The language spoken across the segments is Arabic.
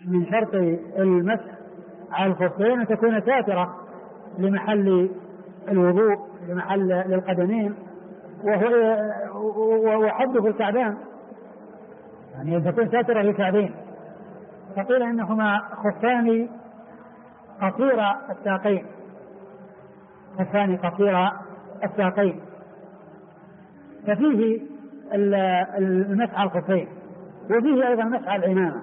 من شرط المسح على الخفين أن تكون ساترة لمحل الوضوء، لمحل للقدمين، وحده في الكعبان، يعني أن تكون ساترة للكعبين. فقيل إنهما خفان قصير الساقين، خفان قصير الساقين، ففيه المسح على الخفين، وفيه أيضا مسح على العمامة.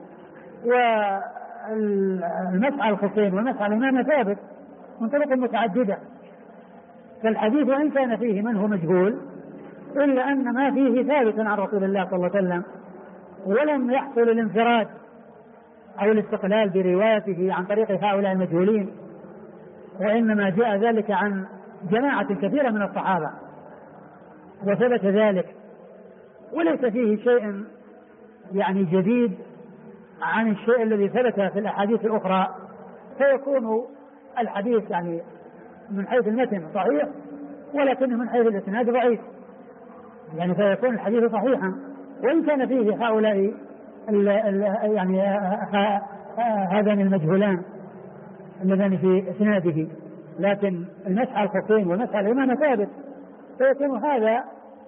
والمسح على الخفين والمسح على العمامة ثابت من طرق متعددة، فالحديث وإن كان فيه من هو مجهول إلا أن ما فيه ثابت عن رسول الله صلى الله عليه وسلم، ولم يحصل الانفراد أو الاستقلال بروايته عن طريق هؤلاء المجهولين، وإنما جاء ذلك عن جماعة كثيرة من الصحابة وثبت ذلك، وليس فيه شيء يعني جديد عن الشيء الذي ثبت في الأحاديث الأخرى، فيكون الحديث يعني من حيث المتن صحيح، ولكنه من حيث الإسناد ضعيف، يعني فيكون الحديث صحيحا وإن كان فيه هؤلاء يعني هذان المجهولان اللذان في إسناده، لكن المسح على الخفين والمسح على العمامة ثابت، فيكون هذا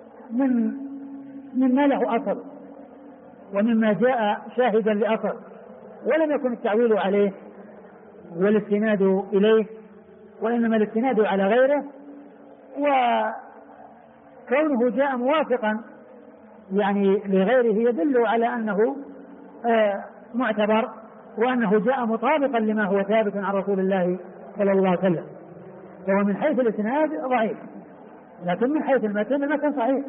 مما له أصل ومما جاء شاهدا لأصل، ولم يكن التعويل عليه والاستناد إليه، وإنما الاستناد على غيره، وكونه جاء موافقا يعني لغيره يدل على أنه معتبر، وأنه جاء مطابقا لما هو ثابت عن رسول الله صلى الله عليه وسلم. فهو من حيث الإسناد ضعيف، لكن من حيث المتن صحيح،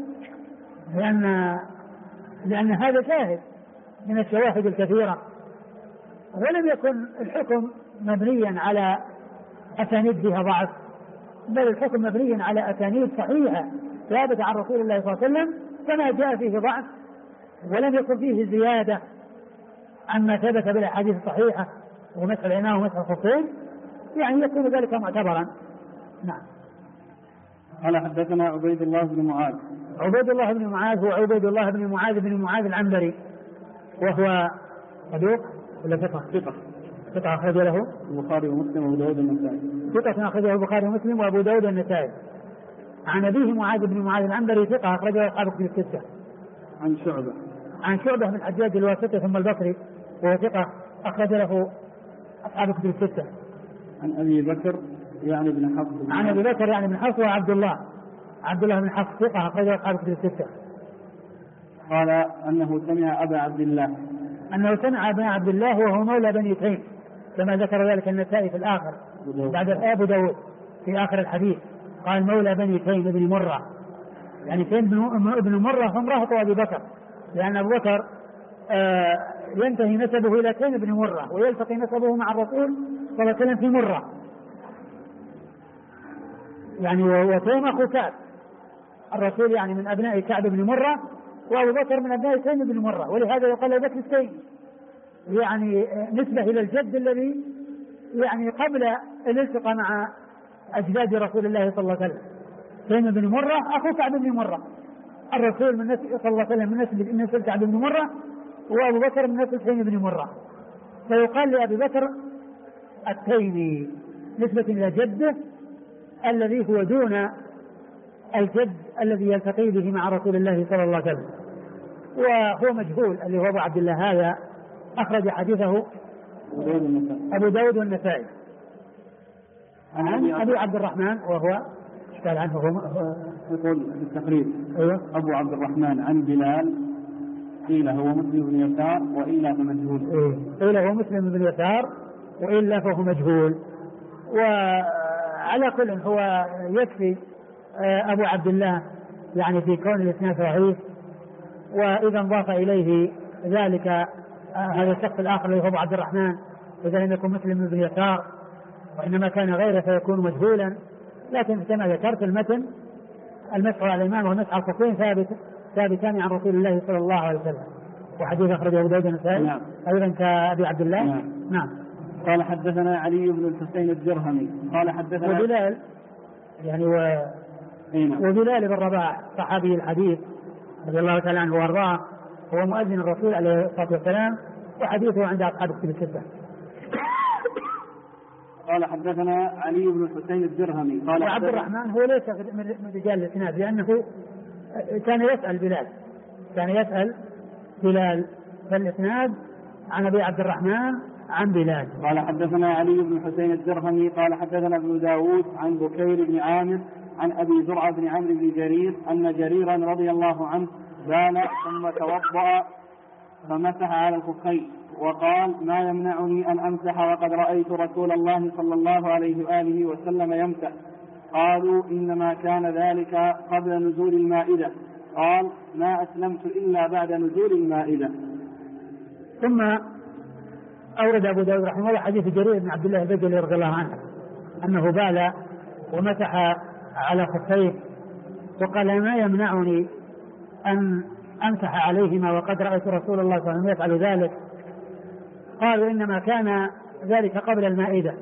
لأن هذا شاهد من الشواهد الكثيرة، ولم يكن الحكم مبنيا على أسانيد فيها ضعف، بل الحكم مبني على أسانيد صحيحة ثابتة عن رسول الله صلى الله عليه وسلم، فما جاء فيه ضعف ولم يكن فيه زيادة عما ثبت بالأحاديث الصحيحة ومسح العمامة ومسح الخفين، يعني يكون ذلك معتبرا. نعم. قال حدثنا عبيد الله بن معاذ. عبيد الله بن معاذ هو عبيد الله بن معاذ العنبري، وهو صدوق ولا ثقة؟ ثقة أخرج له البخاري ومسلم وأبو داود النسائي. ثقة أخرجه البخاري ومسلم وأبو داود النسائي. عن أبيه معاذ بن معاذ العنبري ثقة أخرجه أصحاب الكتب الستة. عن شعبة بن الحجاج الواسطي ثم البصري وهو ثقة أخرج له أصحاب الكتب الستة. عن أبي بكر يعني بن حفص. عن أبي بكر يعني بن حفص وعبد الله بن حفص ثقة أخرجه أصحاب الكتب الستة. قال أنه سمع أبا عبد الله وهو مولى بني تيم، كما ذكر ذلك النسائي في الآخر بعد أبو داود في آخر الحديث، قال مولى بني تيم ابن مرة، يعني تيم ابن مرة هم رهط أبي بكر، لأن أبو بكر ينتهي نسبه إلى تيم ابن مرة ويلتقي نسبه مع الرسول صلى الله عليه وسلم في مرة، يعني وتيم أخو كعب، الرسول يعني من أبناء كعب بن مرة، وأبو بكر من أبناء تيم بن مرة، ولهذا يقال أبو بكر التيم، يعني نسبة إلى الجد الذي يعني قبل الالتقاء مع أجداد رسول الله صلى الله عليه وسلم. تيم بن مرة أخو كعب بن مرة، الرسول من نسل صلى الله عليه وسلم من نسل كعب بن مرة، وأبو بكر من نسل تيم بن مرة، فيقال لأبي بكر التيمي نسبة إلى جده الذي هو دون الجد الذي يلتقي به مع رسول الله صلى الله عليه وسلم، وهو مجهول اللي هو أبو عبد الله، هذا أخرج حديثه أبو داود والنسائي. عن أبي عبد الرحمن وهو قال عنه يقول في التقريب أيوه أبو عبد الرحمن عن بلال، قيل هو مسلم بن يسار وإلا فمجهول. قيل هو مسلم بن يسار وإلا فهو مجهول. وعلى كل هو يكفي أبو عبد الله يعني في كون الإسناد ضعيف، وإذا انضاف إليه ذلك هذا الشخص الآخر اللي هو أبو عبد الرحمن، إذا لم يكن مسلم بن يسار وإنما كان غيره فيكون مجهولا. لكن كما ذكرت المتن المسح على الإمام والمسح على الخفين ثابتان عن رسول الله صلى الله عليه وسلم، وحديث أخرجه أبو داود النسائي أيضا كأبي عبد الله. نعم. قال حدثنا علي بن الحسين الجرهمي قال حدثنا وبلال يعني وبلال بن رباح صحابي الحديث رضي الله تعالى عنه وارضاه، هو مؤذن الرسول عليه الصلاة والسلام وحديثه عند أصحاب كتب الستة. قال حدثنا علي بن الحسين الدرهمي قال عبد الرحمن هو ليس من رجال الإسناد لأنه كان يسأل بلال فالإسناد عن أبي عبد الرحمن عن بلال. قال حدثنا علي بن الحسين الدرهمي قال حدثنا ابن داود عن بكير بن عامر عن أبي زرعة بن عمرو بن جرير أن جريرا رضي الله عنه بال ثم توضأ فمسح على الخفين وقال ما يمنعني أن أمسح وقد رأيت رسول الله صلى الله عليه وآله وسلم يمسح. قالوا إنما كان ذلك قبل نزول المائدة. قال ما أسلمت إلا بعد نزول المائدة. ثم أورد أبو داود رحمه الله حديث جرير بن عبد الله البجلي رضي الله عنه أنه بال ومسح على خفيه وقال ما يمنعني أن أمسح عليهما وقد رأيت رسول الله صلى الله عليه وسلم يفعل ذلك. قالوا إنما كان ذلك قبل المائدة،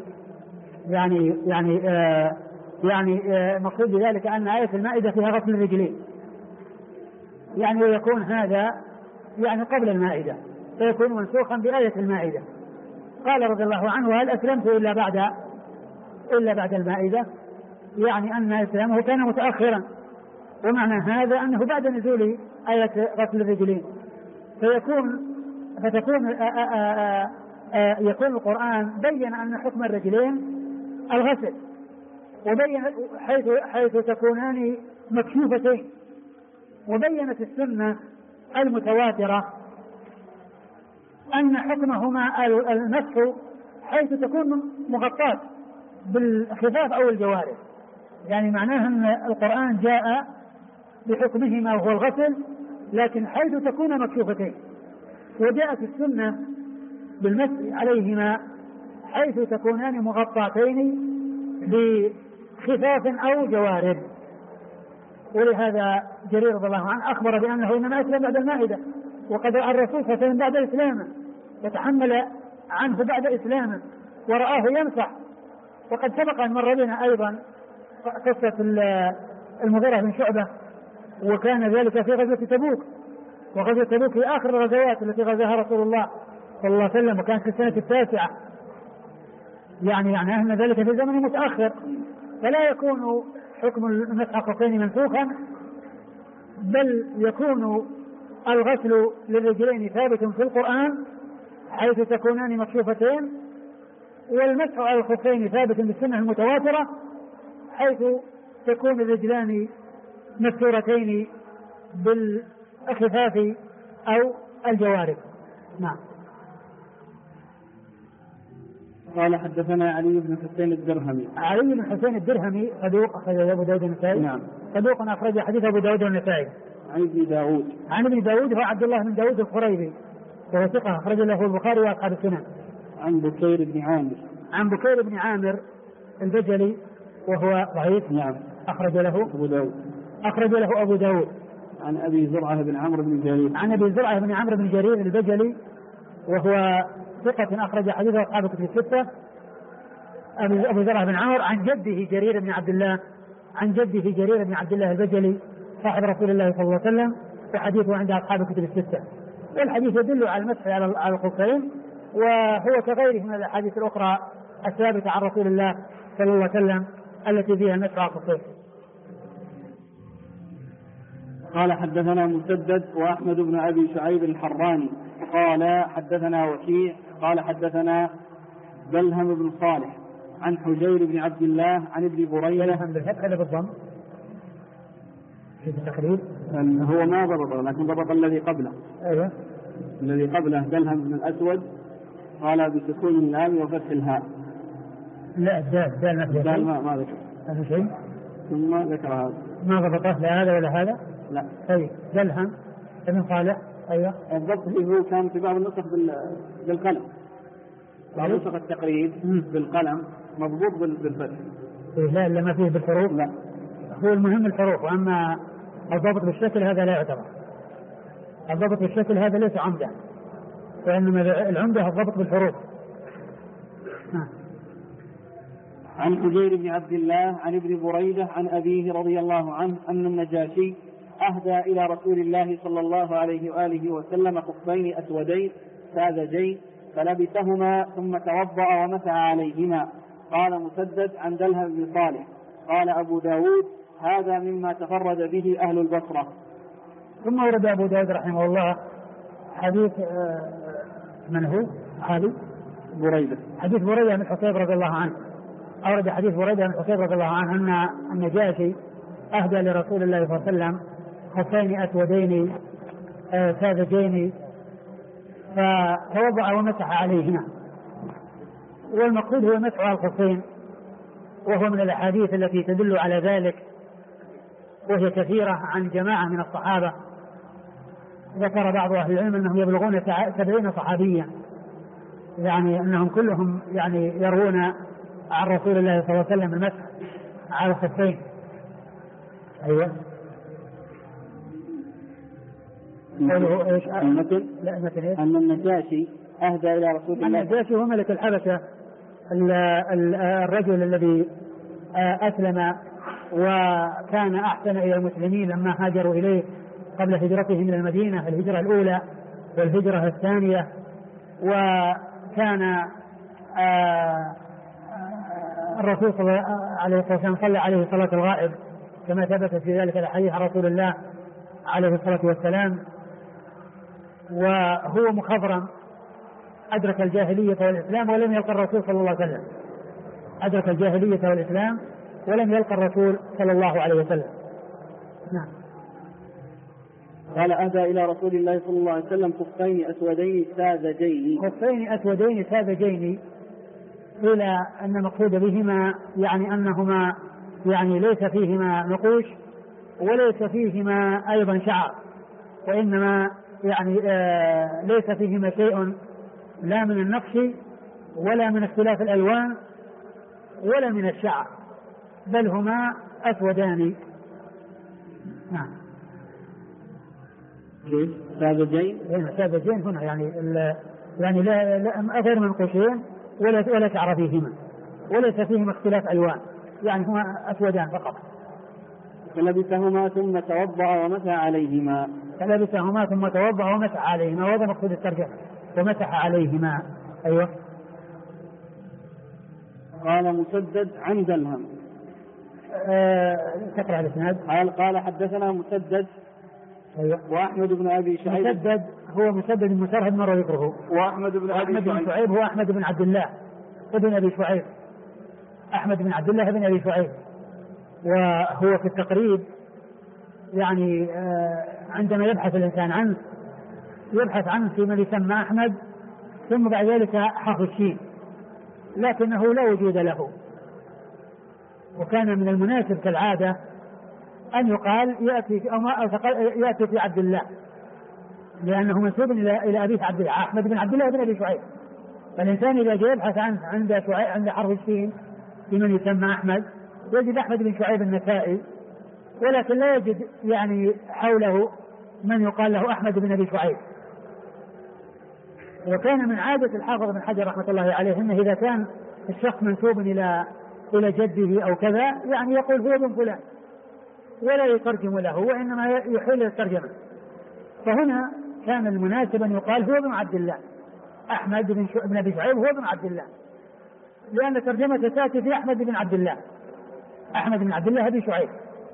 يعني مقصود بذلك أن آية المائدة فيها غسل الرجلين، يعني ويكون هذا يعني قبل المائدة فيكون منسوخا بآية المائدة. قال رضي الله عنه هل أسلمت إلا بعد المائدة، يعني أن إسلامه كان متأخرا، ومعنى هذا أنه بعد نزول آية غسل الرجلين يكون القرآن بين أن حكم الرجلين الغسل، وبين حيث تكونان مكشوفتين، وبينت السنة المتواترة أن حكمهما المسح حيث تكون مغطاة بالخفاف أو الجوارح، يعني معناه أن القرآن جاء بحكمهما وهو الغسل لكن حيث تكون مكشوفتين، وجاءت السنة بالمسح عليهما حيث تكونان مغطاتين بخفاف أو جوارب. ولهذا جرير رضي الله عنه أخبر بأنه إنما أسلم بعد المائدة، وقد رأى الرسول صلى الله عليه وسلم بعد إسلامه يتحمل عنه بعد إسلامه ورآه يمسح. وقد سبق أن مر بنا أيضا قصة المغيرة بن شعبة، وكان ذلك في غزوة تبوك، وغزوة تبوك في آخر الغزوات التي غزاها رسول الله صلى الله عليه وسلم، وكانت في السنة 9، يعني أن ذلك في زمن متأخر، فلا يكون حكم المسح الخفين منسوخا، بل يكون الغسل للرجلين ثابت في القرآن حيث تكونان مكشوفتين، والمسح على الخفين ثابت بالسنة المتواترة حيث تكون الرجلان مستورتين بالخفاف أو الجوارب. نعم. قال حدثنا علي بن حسين الدرهمي. علي بن حسين الدرهمي صدوق أخرج أبو داود النسائي. نعم. صدوق أخرج حديث أبو داود النسائي. عن ابن داود هو عبد الله بن داود الخريبي وهو ثقة أخرج له البخاري وأصحاب السنن. عن بكير بن عامر البجلي وهو ضعيف. نعم. أخرج له أبو داود. عن أبي زرعة بن عمرو بن جرير البجلي وهو ثقة أخرج حديثه أصحاب الكتب الستة. أبو زرعة بن عمرو عن جده جرير بن عبد الله البجلي صاحب رسول الله صلى الله عليه وسلم، وحديثه عند أصحاب الكتب الستة. والحديث يدل على المسح على الخفين، وهو كغيره من الأحاديث الأخرى الثابتة عن رسول الله صلى الله عليه وسلم التي فيها المسح على الخفين. قال حدثنا مسدد وأحمد بن أبي شعيب الحراني قال حدثنا وكيع قال حدثنا بلهم بن صالح عن حجير بن عبد الله عن ابن بريدة. بلهم بالفتح ولا بالضم؟ في التقريب هو ما ضبط، لكن ضبط الذي قبله. أيوة. الذي قبله بلهم بن الأسود قال بسكون اللام وفتح الهاء. لا الدال ما ذكر هذا شيء، ثم ذكر هذا ما ضبطه لا هذا ولا هذا. لا. طيب بلهم ابن صالح. أيوة. الضبط هو كان في بعض النسخ بالقلم، بعض نسخ التقريب بالقلم مضبوط بالفتح. لا ما فيه بالحروف. لا، هو المهم الحروف، وأما الضبط بالشكل هذا لا يعتبر. الضبط بالشكل هذا ليس عمدا، وإنما العمدة الضبط بالحروف. عن حجير بن عبد الله عن ابن بريدة عن أبيه رضي الله عنه أن النجاشي أهدى إلى رسول الله صلى الله عليه وآله وسلم خفين أسودين ساذجين فلبسهما ثم توضأ ومسح عليهما. قال مسدد عن دلهم بن صالح قال أبو داود هذا مما تفرد به أهل البصرة. ثم ورد أبو داود رحمه الله حديث من هو؟ بريدة. حديث بريدة بن الحصيب رضي الله عنه. أورد حديث بريدة بن الحصيب رضي الله عنه أن النجاشي أهدى لرسول الله صلى الله عليه وسلم خفين أسودين ساذجين فتوضأ ومسح عليهما. والمقصود هو مسح على الخفين، وهو من الأحاديث التي تدل على ذلك، وهي كثيرة عن جماعة من الصحابة. ذكر بعض أهل العلم أنهم يبلغون 70 صحابيا، يعني أنهم كلهم يعني يروون عن رسول الله صلى الله عليه وسلم المسح على الخفين. أيوة. أن النجاشي أهدى إلى رسول الله. النجاشي هو ملك الحبشة، الرجل الذي أسلم وكان أحسن إلى المسلمين لما هاجروا إليه قبل هجرتهم إلى المدينة، الهجرة الأولى والهجرة الثانية. وكان الرسول صلى الله عليه وسلم صلى عليه صلاة الغائب كما ثبت في ذلك الحديث عن رسول الله عليه الصلاة والسلام. وهو مخضرم أدرك الجاهلية والإسلام ولم يلقى الرسول صلى الله عليه وسلم، أدرك الجاهلية والإسلام ولم يلقى الرسول صلى الله عليه وسلم. نعم. قال أهدى إلى رسول الله صلى الله عليه وسلم خفين أسودين ساذجين. خفين أسودين ساذجين، إلى أن مقصود بهما يعني أنهما يعني ليس فيهما نقوش وليس فيهما أيضا شعر، وإنما يعني ليس فيهما شيء لا من النقش ولا من اختلاف الألوان ولا من الشعر، بل هما أسودان. نعم. ساذجين هنا يعني لا غير منقوشين ولا شعر فيهما وليس فيهما اختلاف ألوان، يعني هما أسودان فقط. فلبسهما ثم توضأ ومسح عليهما. فلبسهما ثم توضأ ومسح عليهما، وهذا مقصود الترجمة، ومسح عليهما. أيوة. قال مسدد عن دلهم. تقرأ الإسناد. قال حدثنا مسدد. أيوة. وأحمد بن أبي شعيب. مسدد هو مسدد بن مسرهد مر ذكره. وأحمد بن شعيب هو أحمد بن عبد الله ابن أبي شعيب، أحمد بن عبد الله بن أبي شعيب. وهو في التقريب يعني عندما يبحث الإنسان عنه يبحث عنه في من يسمى أحمد ثم بعد ذلك حرف الشين، لكنه لا وجود له. وكان من المناسب كالعادة أن يقال يأتي في عبد الله، لأنه منسوب إلى أبيه عبد الله، أحمد بن عبد الله بن أبي شعيب. فالإنسان إذا جاء يبحث عنه عند حرف الشين في من يسمى أحمد يجد أحمد بن شعيب النسائي، ولكن لا يجد يعني حوله من يقال له أحمد بن أبي شعيب. وكان من عادة الحافظ بن حجر رحمة الله عليه أنه إذا كان الشخص منسوب إلى جده أو كذا يعني يقول هو ابن فلان ولا يترجم له، وإنما يحيل الترجمة. فهنا كان المناسب أن يقال هو ابن عبد الله، أحمد بن أبي شعيب هو ابن عبد الله، لأن ترجمة تأتي في أحمد بن عبد الله، أحمد بن عبد الله أبي شعيب،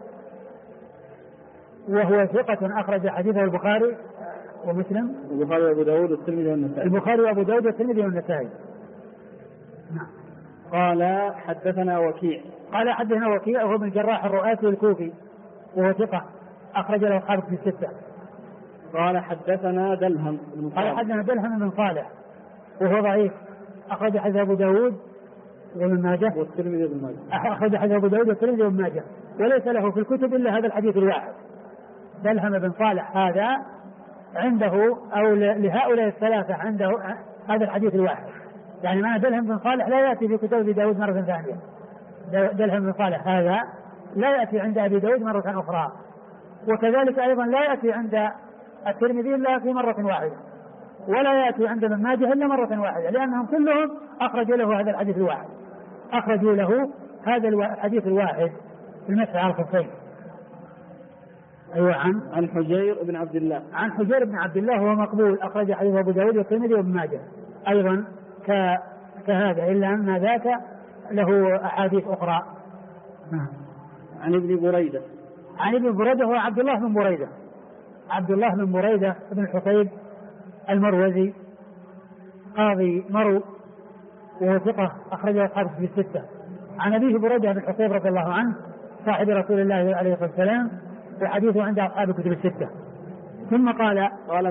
وهو ثقة أخرج حديثه البخاري ومسلم. البخاري وأبو داود والترمذي والنسائي. البخاري وأبو داود والترمذي والنسائي. نعم. قال حدثنا وكيع. قال حدثنا وكيع وهو ابن الجراح الرؤاسي الكوفي وهو ثقة أخرج له أصحاب في الستة. قال حدثنا دلهم. قال حدثنا دلهم بن صالح وهو ضعيف، أخرج حديث أبو داود وابن ماجه والترمذي وابن ماجه. أخرج حديث أبو داود والترمذي وابن ماجه، وليس له في الكتب إلا هذا الحديث الواحد. دلهم بن صالح هذا عنده أو لهؤلاء الثلاثة عنده هذا الحديث الواحد، يعني معنى دلهم بن صالح لا يأتي في كتب أبي داود مرة ثانية. دلهم بن صالح هذا لا يأتي عند أبي داود مرة أخرى، وكذلك أيضا لا يأتي عند الترمذي إلا في مرة واحدة، ولا يأتي عند ابن ماجه إلا مرة واحدة، لأنهم كلهم أخرجوا له هذا الحديث الواحد، أخرجوا له هذا الحديث الواحد في المسح على الخفين. أيوة عن حجير بن عبد الله. عن حجير بن عبد الله وهو مقبول، أخرج حديث أبو داود والترمذي وابن ماجه أيضا كهذا، إلا أن ذاك له أحاديث أخرى. عن ابن بريدة. عن ابن بريدة هو عبد الله بن بريدة، عبد الله بن بريدة بن الحصيب المروزي قاضي مرو وهو ثقة، أخرجه أصحاب في الستة. عن أبيه بريدة بن الحصيب رضي الله عنه صاحب رسول الله عليه الصلاة والسلام، وحديثه عند أصحاب الكتب الستة. ثم قال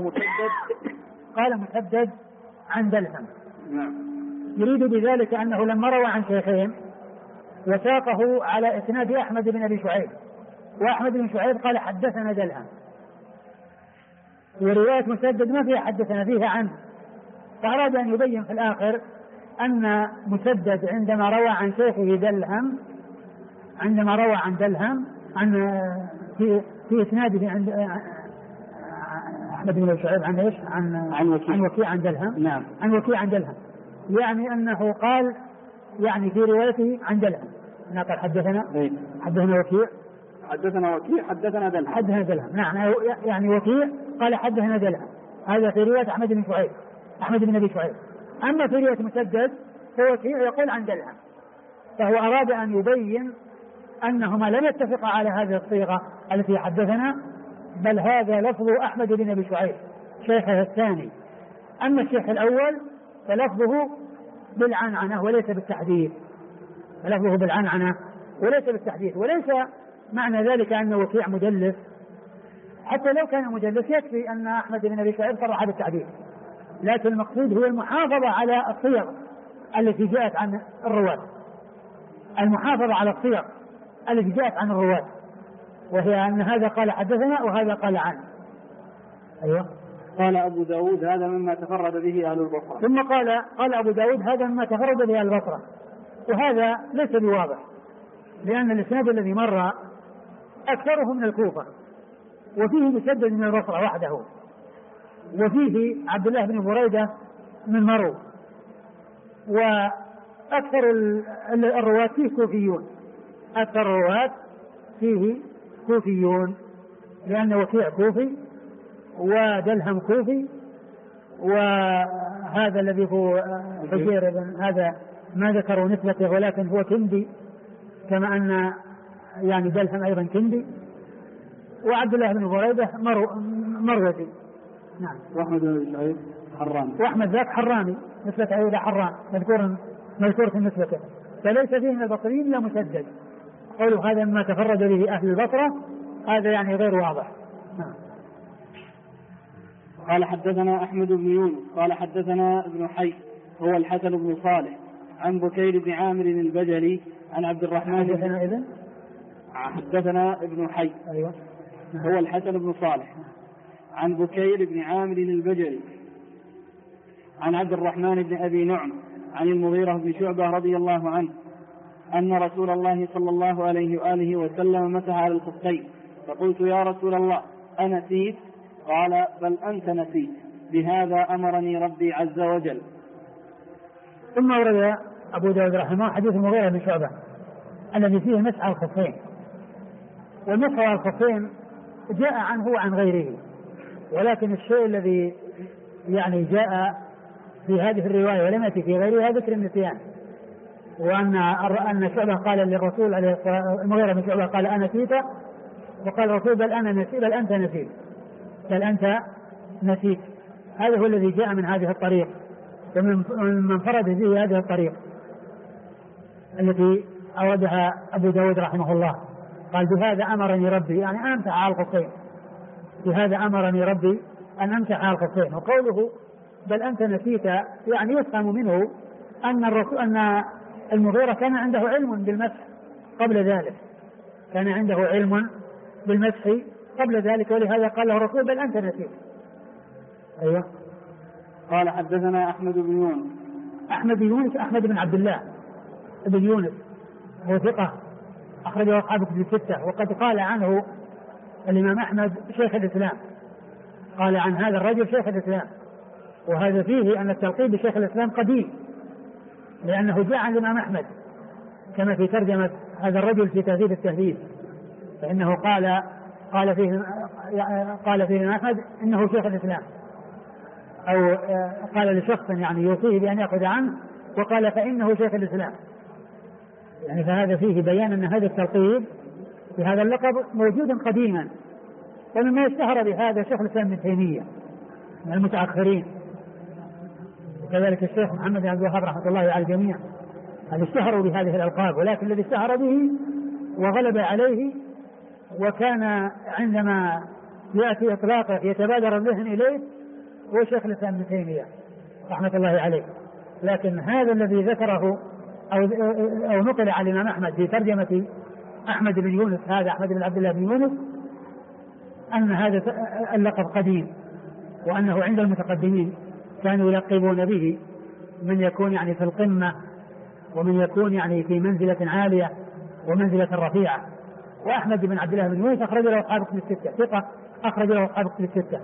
مسدد عن دلهم. يريد بذلك أنه لما روى عن شيخين وساقه على إسناد أحمد بن أبي شعيب، وأحمد بن شعيب قال حدثنا دلهم، ورواية مسدد ما فيها حدثنا فيها عنه، فأراد أن يبين في الآخر أن مسدد عندما روى عن شيخه دلهم، عندما روى عن دلهم في إسناده عند أحمد بن أبي شعيب عن إيش؟ عن وكيع عن دلهم. نعم. عن وكيع عن دلهم، يعني أنه قال يعني في روايته عن دلهم أنه قال حدثنا وكيع حدثنا دلهم. نعم، يعني وكيع قال حدثنا دلهم، هذا في رواية أحمد بن أبي شعيب. أما في رواية مسدد فوكيع يقول عن دلهم، فهو أراد أن يبين أنهما لم يتفقا على هذه الصيغة التي حدثنا، بل هذا لفظ أحمد بن أبي شعيب شيخه الثاني. أما الشيخ الأول فلفظه بالعنعنة وليس بالتحديث، وليس معنى ذلك أن وكيع مدلس، حتى لو كان مدلس يكفي أن أحمد بن أبي شعيب صرح بالتحديث، لكن المقصود هو المحافظة على الصيغ التي جاءت عن الرواة، وهي أن هذا قال حدثنا وهذا قال عنه. أيوة. قال أبو داود هذا مما تفرد به أهل البصرة. ثم قال أبو داود هذا مما تفرد به أهل البصرة، وهذا ليس بواضح، لأن الإسناد الذي مر أكثره من الكوفة، وفيه مسدد من البصرة وحده، وفيه عبد الله بن بريدة من مرو، وأكثر الرواة فيه كوفيون، لأن وكيع كوفي ودلهم كوفي، وهذا الذي هو حجير هذا ما ذكروا نسبته، ولكن هو كندي، كما أن يعني دلهم أيضا كندي، وعبد الله بن بريدة مروزي. نعم. وأحمد بن شعيب حراني. وأحمد ذاك حراني، نسبته إلى حران مذكور في نسبته، فليس فيه من البصريين إلا مسدد. قوله هذا مما تفرد به أهل البصرة هذا يعني غير واضح. قال حدثنا أحمد بن يونس قال حدثنا ابن حي هو الحسن بن صالح عن بكير بن عامر البجلي عن عبد الرحمن. حدثنا ابن حي. أيوة. هو الحسن بن صالح عن بكير بن عامر البجلي عن عبد الرحمن بن أبي نعم عن المغيرة بن شعبة رضي الله عنه أن رسول الله صلى الله عليه وآله وسلم مسح على الخفين، فقلت يا رسول الله أنسيت؟ قال بل أنت نسيت، بهذا أمرني ربي عز وجل. ثم ورد أبو داود رحمه حديث المغيرة بن شعبة الذي فيه مسح على الخفين، والمسح على الخفين جاء عنه وعن غيره، ولكن الشيء الذي يعني جاء في هذه الرواية ولم يأتي في غيرها ذكر النسيان، وأن شعبة قال للرسول عليه المغيرة بن شعبة قال أنا نسيت، وقال الرسول بل أنت نسيت. هذا هو الذي جاء من هذه الطريق، ومن فرد به هذه الطريق التي أوردها أبو داود رحمه الله، قال بهذا أمرني ربي، يعني أن أمسح على الخفين، بهذا أمرني ربي أن أمسح على الخفين. وقوله بل أنت نسيت يعني يفهم منه أن المغيرة كان عنده علم بالمسح قبل ذلك، ولهذا قال له الرسول بل أنت نسيت. أيوة. قال حدثنا أحمد بن يونس أحمد بن عبد الله بن يونس هو ثقة، أخرجه أصحاب الكتب الستة، وقد قال عنه الإمام أحمد شيخ الإسلام، قال عن هذا الرجل شيخ الإسلام، وهذا فيه أن التلقيب بشيخ الإسلام قديم، لأنه جاء عن الإمام أحمد كما في ترجمة هذا الرجل في تهذيب التهذيب، فإنه قال قال فيه أحمد إنه شيخ الإسلام، أو قال لشخص يعني يوصيه بأن يأخذ عنه وقال فإنه شيخ الإسلام. يعني فهذا فيه بيان أن هذا التلقيب بهذا اللقب موجود قديما، ومما اشتهر بهذا شيخ الإسلام ابن تيمية من المتأخرين، وكذلك الشيخ محمد بن عبد الوهاب رحمة الله على الجميع، هل اشتهروا بهذه الألقاب، ولكن الذي اشتهر به وغلب عليه وكان عندما يأتي إطلاقه يتبادر الذهن إليه هو شيخ الإسلام ابن تيمية رحمة الله عليه. لكن هذا الذي ذكره أو نقل عن الإمام أحمد في ترجمة أحمد بن يونس، هذا أحمد بن عبد الله بن يونس، أن هذا اللقب قديم، وأنه عند المتقدمين كانوا يلقبون به من يكون يعني في القمة، ومن يكون يعني في منزلة عالية ومنزلة رفيعة. وأحمد بن عبد الله بن يونس أخرج له أصحاب كتب الستة، ثقة أخرج له أصحاب كتب الستة.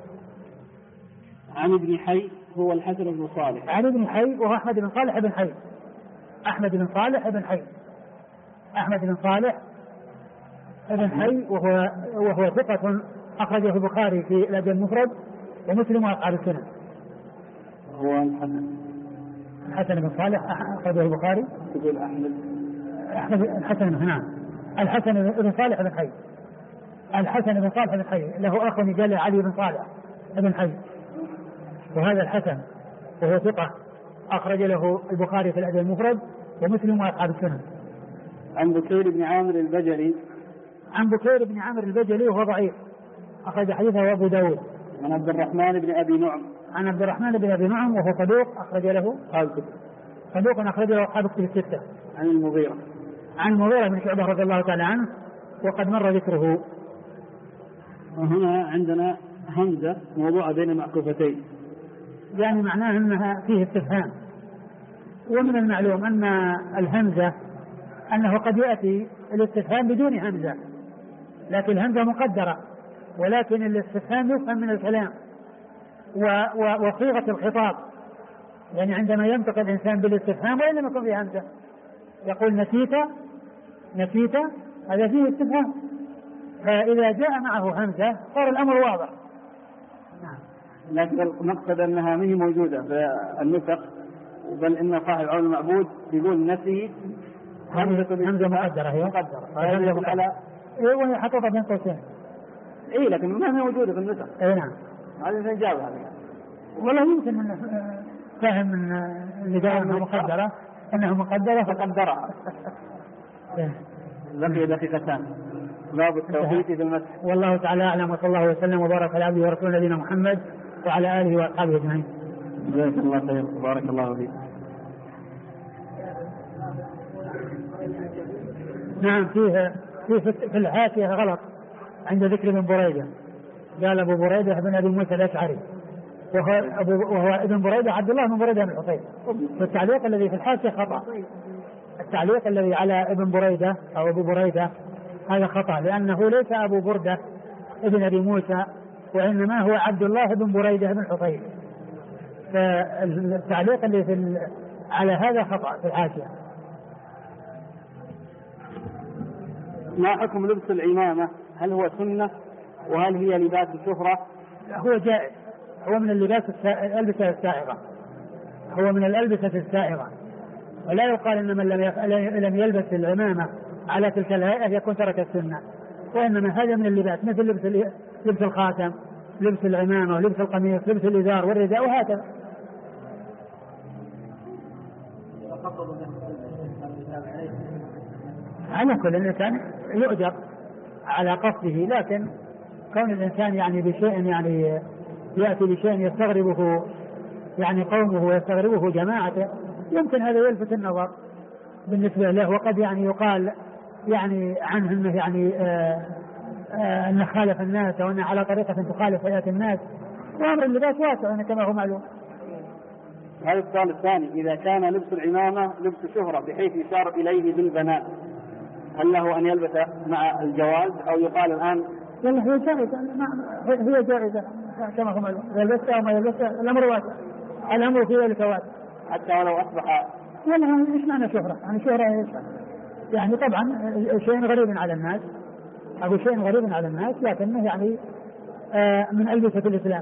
عن ابن حي هو الحسن بن صالح. عن ابن حي وهو أحمد بن صالح بن حي. أحمد بن صالح بن حي. أحمد بن صالح بن حي وهو ثقة أخرجه البخاري في الأدب المفرد ومسلم وأصحاب السنن. هو الحسن بن صالح أخرجه البخاري. تقول أحمد الحسن نعم الحسن بن صالح بن حي. الحسن بن صالح بن حي له أخ يجلى علي بن صالح بن حي، وهذا الحسن وهو ثقة أخرج له البخاري في الأدب المفرد ومسلم وأصحاب السنن. عن بكير بن عامر البجلي. عن بكير بن عامر البجلي وهو ضعيف أخرج حديثه أبو داود. عن عبد الرحمن بن أبي نعم. عن عبد الرحمن بن أبي نعم وهو صدوق أخرج له أصحاب الكتب الستة. عن المغيرة. عن المغيرة بن شعبة رضي الله تعالى عنه وقد مر ذكره. وهنا عندنا همزة موضوعة بين معكوفتين، يعني معناه أنها فيه استفهام. ومن المعلوم أن الهمزة أنه قد يأتي الاستفهام بدون همزة، لكن الهمزة مقدرة، ولكن الاستفهام يفهم من الكلام وصيغة الخطاب. يعني عندما ينطق الإنسان بالاستفهام وإن لم يكن فيه همزة يقول نسيت هذا فيه استفهام، فإذا جاء معه همزة صار الأمر واضح. لكن المقصد أنها ما هي موجودة في النسخ، بل إن صاحب العون المعبود يقول نسي همزة مقدرة. هي مقدرة وهي حطتها بين قوسين. لكن ما هي موجودة في النسخ. نعم. هذا الإنسان جابها والله يمكن من فهم من اللي قال أنها مقدرة أنها مقدرة فقدرها. لقي دقيقتان باب التوحيد في المسح. والله تعالى أعلم، وصلى الله وسلم وبارك على عبده ورسوله نبينا محمد وعلى آله وأصحابه أجمعين. جزاك الله خير بارك الله فيك. نعم في الحاشية غلط عند ذكر ابن بريدة، قال أبو بريدة بن أبي موسى الأشعري، وهو ابن بريدة عبد الله بن بريدة بن الحصين. والتعليق الذي في الحاشية خطأ، التعليق الذي على ابن بريدة أو أبو بريدة هذا خطأ، لأنه ليس أبو بردة ابن أبي موسى، وإنما هو عبد الله بن بريدة بن الحصين. فالتعليق اللي على هذا خطأ في الحاشية. ما حكم لبس العمامة؟ هل هو سنة؟ وهل هي لباس الشهرة؟ هو جائز، هو من الألبسة السائغة، هو من الألبسة السائغة، ولا يقال إن من لم يلبس العمامة على تلك الهيئة يكون ترك السنة، وإنما هذا من اللباس، مثل لبس الخاتم، لبس العمامة، لبس القميص، لبس الإزار والرداء وهكذا. على كل الإنسان يؤجر على قصده، لكن كون الإنسان يعني بشيء يعني يأتي بشيء يستغربه يعني قومه ويستغربه جماعته، يمكن هذا يلفت النظر بالنسبة له، وقد يعني يقال يعني عنه انه يعني انه خالف الناس او انه على طريقة تخالف حياة الناس، وامر اللباس واسع كما هو معلوم. هذا السؤال الثاني، إذا كان لبس العمامة لبس شهرة بحيث يشار إليه بالبنات، هل له أن يلبس مع الجواز أو يقال الآن؟ هي جائزة كما هو معلوم، يلبسها أو ما يلبسها الأمر واسع، الأمر في ذلك واسع، حتى ولو أصبح. والله ايش معنى شهرة؟ يعني شهرة يعني طبعا شيء غريب على الناس، أقول شيء غريب على الناس لكنه يعني من ألبسة الإسلام.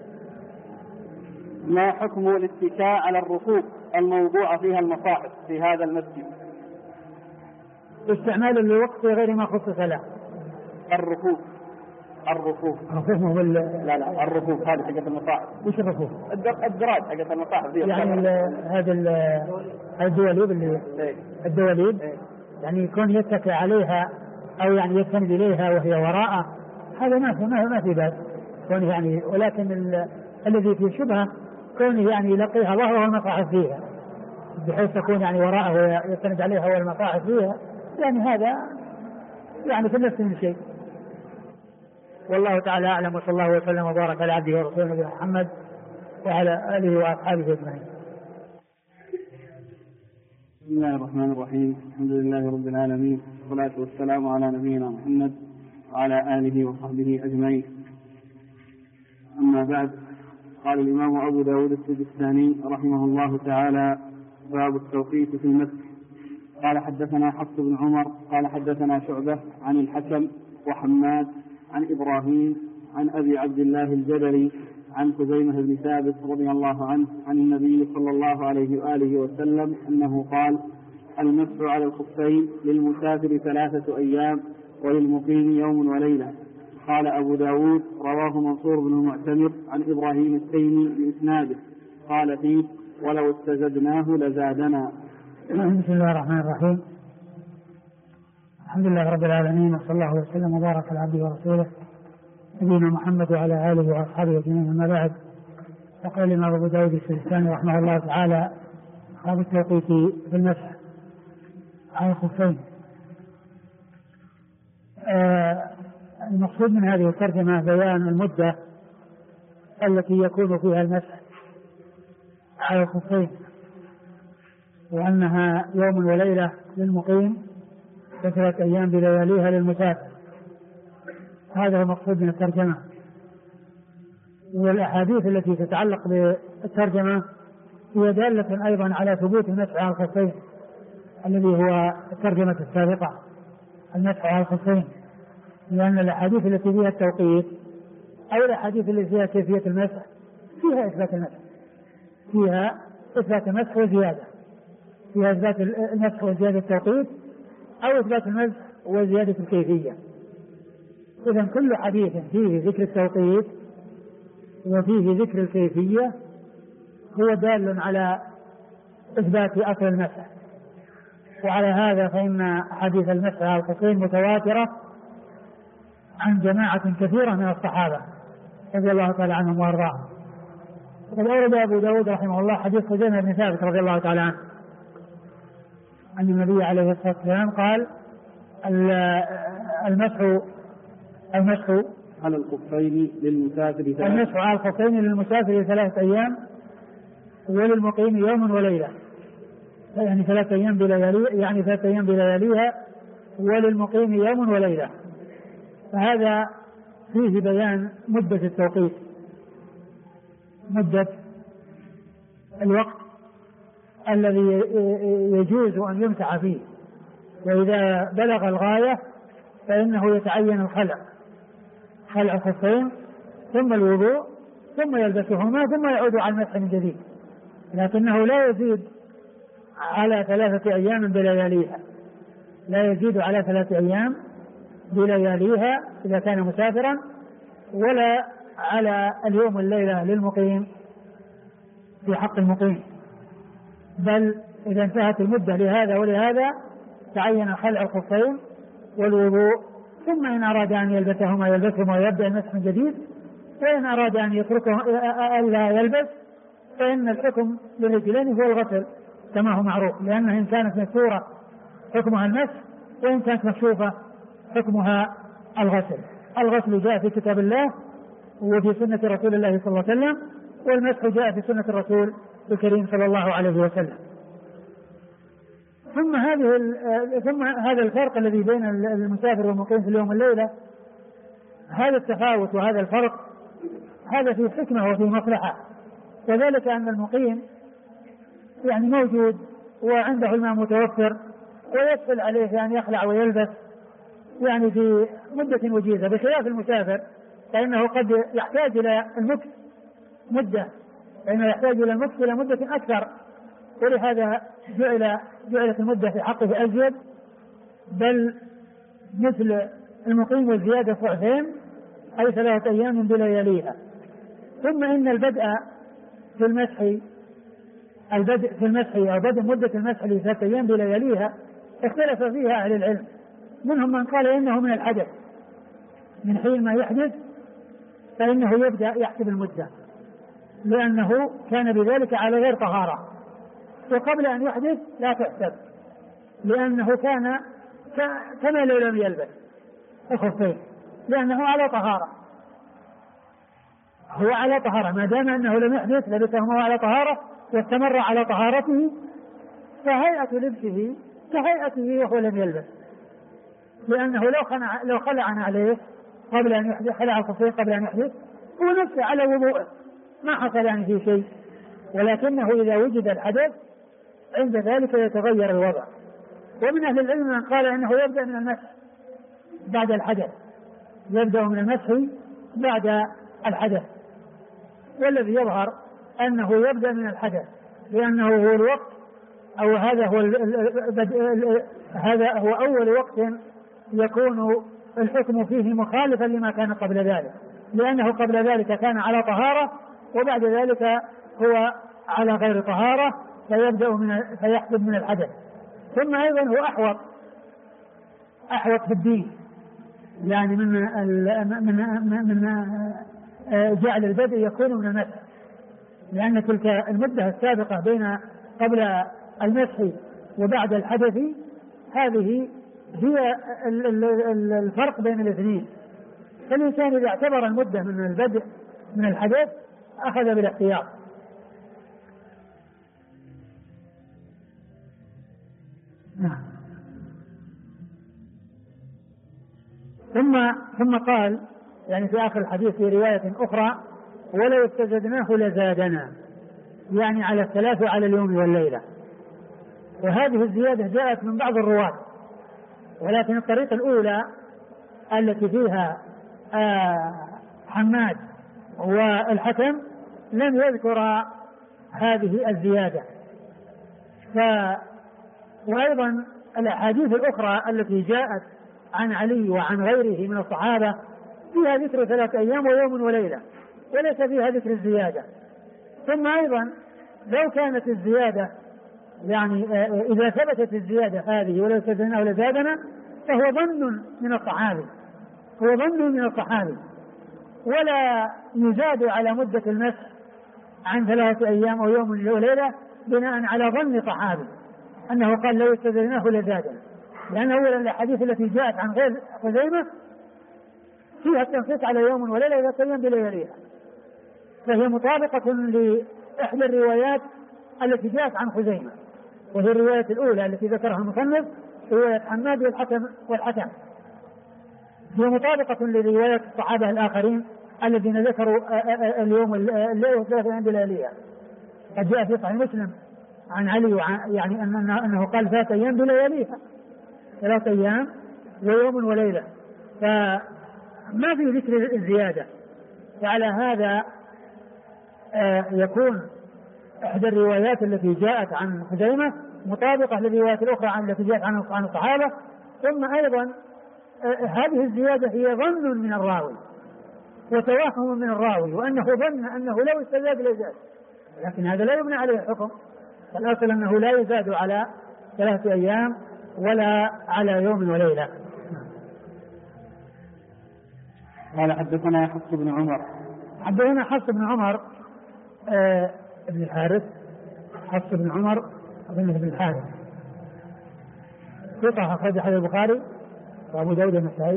ما حكم الاتكاء على الرفوف الموضوع فيها المصاحف في هذا المسجد؟ استعمال الوقت في غير ما خصص له. الرفوف مو لا الرفوف هذه حقت المصاحف. وش الرفوف؟ الدراج حقت المصاحف يعني هذا الدواليب الدواليب يعني يكون يتكئ عليها أو يعني يستند إليها وهي وراءه، هذا ما في بأس كونه يعني، ولكن الذي فيه شبهة كونه يعني يلقيها ظهره المصاحف فيها بحيث تكون يعني وراءه ويستند عليها والمصاحف فيها، يعني هذا يعني في نفس الشيء. والله تعالى أعلم، وصلى الله وسلم وبارك على عبده ورسوله نبينا محمد وعلى آله وأصحابه أجمعين. بسم الله الرحمن الرحيم. الحمد لله رب العالمين، والصلاة والسلام على نبينا محمد وعلى آله وصحبه أجمعين. أما بعد، قال الإمام أبو داود السجستاني رحمه الله تعالى: باب التوقيت في المسجد. قال حدثنا حفص بن عمر قال حدثنا شعبة عن الحكم وحماد عن إبراهيم عن أبي عبد الله الجبلي عن خزيمة بن ثابت رضي الله عنه عن النبي صلى الله عليه وآله وسلم أنه قال: المسح على الخفين للمسافر 3 أيام وللمقيم يوم وليلة. قال أبو داود: رواه منصور بن المعتمر عن إبراهيم التيمي بإسناده، قال فيه: ولو استزدناه لزادنا. بسم الله الرحمن الرحيم. الحمد لله رب العالمين، وصلى الله وسلم وبارك على عبده ورسوله نبينا محمد وعلى آله وأصحابه أجمعين. أما بعد، يقول الإمام أبو داود السجستاني رحمه الله تعالى: باب التوقيت في المسح على الخفين. المقصود من هذه الترجمة بيان المدة التي يكون فيها المسح على الخفين، وأنها يوم وليلة للمقيم و3 أيام بلياليها للمسافر. هذا هو المقصود من الترجمة. والأحاديث التي تتعلق بالترجمة هي دالة أيضا على ثبوت المسح على الخفين الذي هو الترجمة السابقة، المسح على الخفين، لأن الأحاديث التي فيها التوقيت أو الأحاديث التي فيها كيفية المسح فيها إثبات المسح، فيها إثبات المسح وزيادة، فيها إثبات المسح وزيادة التوقيت أو إثبات المسح وزيادة الكيفية. إذن كل حديث فيه ذكر التوقيت وفيه ذكر الكيفية هو دال على إثبات أصل المسح. وعلى هذا فإن حديث المسح على الخفين متواترة عن جماعة كثيرة من الصحابة رضي الله تعالى عنهم وارضاهم. وقد أورد أبو داود رحمه الله حديث خزيمة بن ثابت رضي الله تعالى عنه أن النبي عليه الصلاة والسلام قال: المسح على الخفين للمسافر المسح على الخفين للمسافر 3 أيام وللمقيم يوم وليلة، يعني 3 أيام بلياليها وللمقيم يوم وليلة. فهذا فيه بيان مدة التوقيت، مدة الوقت الذي يجوز أن يمسح فيه، وإذا بلغ الغاية فإنه يتعين خلع الخفين ثم الوضوء ثم يلبسهما ثم يعود على المسح من جديد، لكنه لا يزيد على 3 أيام بلياليها، لا يزيد على 3 أيام بلياليها إذا كان مسافرا، ولا على اليوم والليلة للمقيم في حق المقيم، بل إذا انتهت المدة لهذا ولهذا تعين خلع الخفين والوضوء، ثم إن أراد أن يلبسهما ويبدأ المسح من جديد، وإن أراد أن يتركه ألا يلبس فإن الحكم للرجلين هو الغسل كما هو معروف، لأنها إن كانت مستورة حكمها المسح، وإن كانت مكشوفة حكمها الغسل. الغسل جاء في كتاب الله وفي سنة رسول الله صلى الله عليه وسلم، والمسح جاء في سنة الرسول الكريم صلى الله عليه وسلم. ثم هذا الفرق الذي بين المسافر والمقيم في اليوم والليلة، هذا التفاوت وهذا الفرق هذا فيه حكمة وفيه مصلحة، وذلك أن المقيم يعني موجود وعنده الماء متوفر ويسهل عليه أن يخلع ويلبس، يعني في مدة وجيزة، بخلاف المسافر فإنه قد يحتاج إلى المكث مدة، فإنه يحتاج إلى المكث إلى مدة أكثر، ولهذا جعلت المدة في حقه أزيد، بل مثل المقيم والزيادة ضعفين، أي 3 أيام بلياليها. ثم إن البدء في المسح أو بدء مدة المسح ل3 أيام بلياليها اختلف فيها أهل العلم، منهم من قال إنه من الحدث، من حين ما يحدث فإنه يبدأ يحسب المدة، لأنه كان بذلك على غير طهارة، وقبل أن يحدث لا تحسب، لأنه كان كما لو لم يلبس الخفين، لأنه على طهارة، هو على طهارة، ما دام أنه لم يحدث لبسهما على طهارة واستمر على طهارته، فهيئة لبسه كهيئته وهو لم يلبس، لأنه لو خلع عليه قبل أن يحدث، خلع الخفين قبل أن يحدث، هو نفسه على وضوءه ما حصل يعني فيه شيء، ولكنه إذا وجد الحدث عند ذلك يتغير الوضع. ومن أهل العلم من قال أنه يبدأ من المسح بعد الحدث، يبدأ من المسح بعد الحدث، والذي يظهر أنه يبدأ من الحدث، لأنه هو الوقت، أو هذا هو أول وقت يكون الحكم فيه مخالفا لما كان قبل ذلك، لأنه قبل ذلك كان على طهارة، وبعد ذلك هو على غير طهارة، فيحسب من الحدث. ثم أيضا هو أحوط في الدين، يعني من جعل البدء يكون من المسح، لأن تلك المدة السابقة بين قبل المسح وبعد الحدث هذه هي الفرق بين الاثنين، فالإنسان إذا اعتبر المدة من البدء من الحدث أخذ بالاحتياط. ثم قال يعني في آخر الحديث في رواية أخرى: ولو استزدناه لزادنا، يعني على 3 على اليوم والليلة. وهذه الزيادة جاءت من بعض الرواة، ولكن الطريقة الأولى التي فيها حماد والحكم لم يذكر هذه الزيادة. وأيضا الأحاديث الأخرى التي جاءت عن علي وعن غيره من الصحابة فيها ذكر 3 أيام ويوم وليلة، وليس فيها ذكر الزيادة. ثم أيضا لو كانت الزيادة يعني إذا ثبتت الزيادة هذه ولو استزدناه لزادنا، فهو ظن من الصحابي، ولا يزاد على مدة المسح عن 3 أيام أو يوم وليلة بناء على ظن صحابي أنه قال لو استزدناه لزادنا، لأن أولا الأحاديث التي جاءت عن غير خزيمة فيها التنصيص على يوم وليلة إذا أيام بلياليها، فهي مطابقة لإحدى الروايات التي جاءت عن خزيمة، وهي الرواية الأولى التي ذكرها المصنف، رواية حماد والحكم، هي مطابقة لرواية الصحابة الآخرين الذين ذكروا اليوم الليلة و3 أيام بلياليها. قد جاء في صحيح مسلم عن علي يعني أنه قال 3 أيام بلياليها، 3 أيام ويوم وليلة، فما في ذكر الزيادة. وعلى هذا يكون إحدى الروايات التي جاءت عن خزيمة مطابقة للروايات الأخرى التي جاءت عن الصحابة. ثم أيضا هذه الزيادة هي ظن من الراوي وتوهم من الراوي، وأنه ظن أنه لو استزاد لزاد، لكن هذا لا يبنى عليه الحكم، فالأصل أنه لا يزاد على 3 أيام ولا على يوم وليلة. قال حدثنا حفص بن عمر. حدثنا حفص بن عمر ابن الحارث، حفص بن عمر بن الحارث ثقة أخرج حديث البخاري وأبو داود والنسائي.